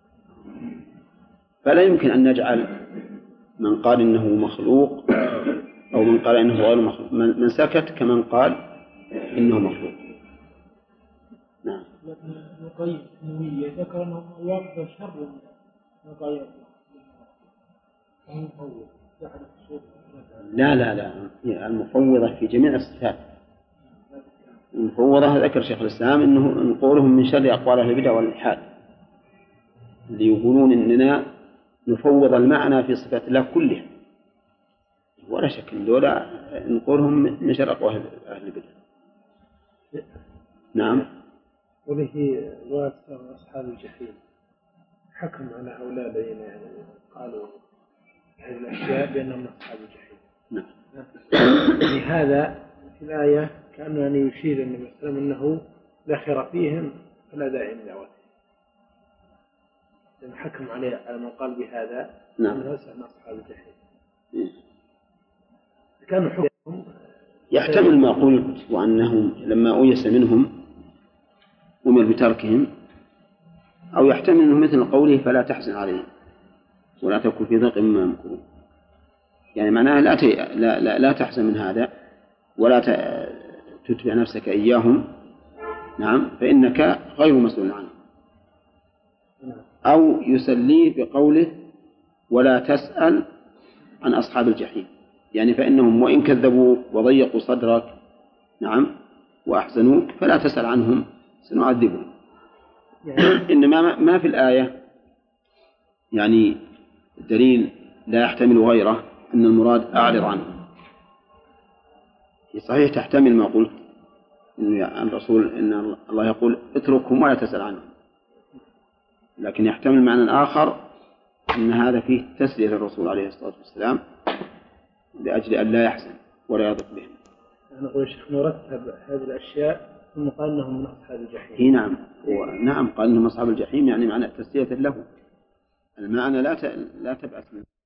S7: فلا يمكن أن نجعل من قال إنه مخلوق أو من قال إنه غير مخلوق من سكت كمن قال إنه مخلوق. نعم.
S3: لكن ابن القيم النووية ذكر أنه الواقف شر من قال المفوض.
S7: لا، المفوضة في جميع الصفات. المفوضة ذكر شيخ الإسلام إنه قولهم من شر أقوال أهل البدع والإلحاد اللي يقولون إننا نفوض المعنى في صفات الله كلها، ولا شك إن دولة نقولهم من شر أقوال أهل البدع. نعم.
S5: وله واسع أصحاب الجحيم حكم على هؤلاء الذين قالوا هذه الأشياء بأنهم أصحاب الجحيم.
S7: نعم.
S5: لهذا في الآية كأنه يعني يشير النبي صلى الله عليه وسلم أنه لا خير فيهم فلا داعي لدعوتهم. حكم عليه على من قال بهذا
S7: نعم.
S5: أنه أسأل أصحاب الجحيم. كانوا حكمهم
S7: يحتمل ما قلت وأنهم لما أيس منهم أمر بتركهم، أو يحتمل أنه مثل قوله فلا تحزن عليهم ولا تكن في ضيق مما يمكرون، يعني معناها لا تحزن من هذا ولا تتبع نفسك إياهم، نعم، فإنك غير مسؤول عنه. أو يسليه بقوله ولا تسأل عن أصحاب الجحيم، يعني فإنهم وإن كذبوك وضيقوا صدرك، نعم، وأحزنوك فلا تسأل عنهم سنعذبهم. إنما ما في الآية يعني دليل لا يحتمل غيره أن المراد أعرض عنه. صحيح تحتمل ما قلت إن الرسول إن الله يقول اتركهم ولا تسأل عنهم، لكن يحتمل معنى آخر أن هذا فيه تسلية للرسول عليه الصلاة والسلام لأجل أن لا يحزن ولا يضق بهم.
S5: نقول شيخ نرتب هذه الأشياء ثم قال أنهم من أصحاب الجحيم.
S7: نعم، نعم، قال أنهم أصحاب الجحيم يعني معنى تسلية له، المعنى لا تبأس منه.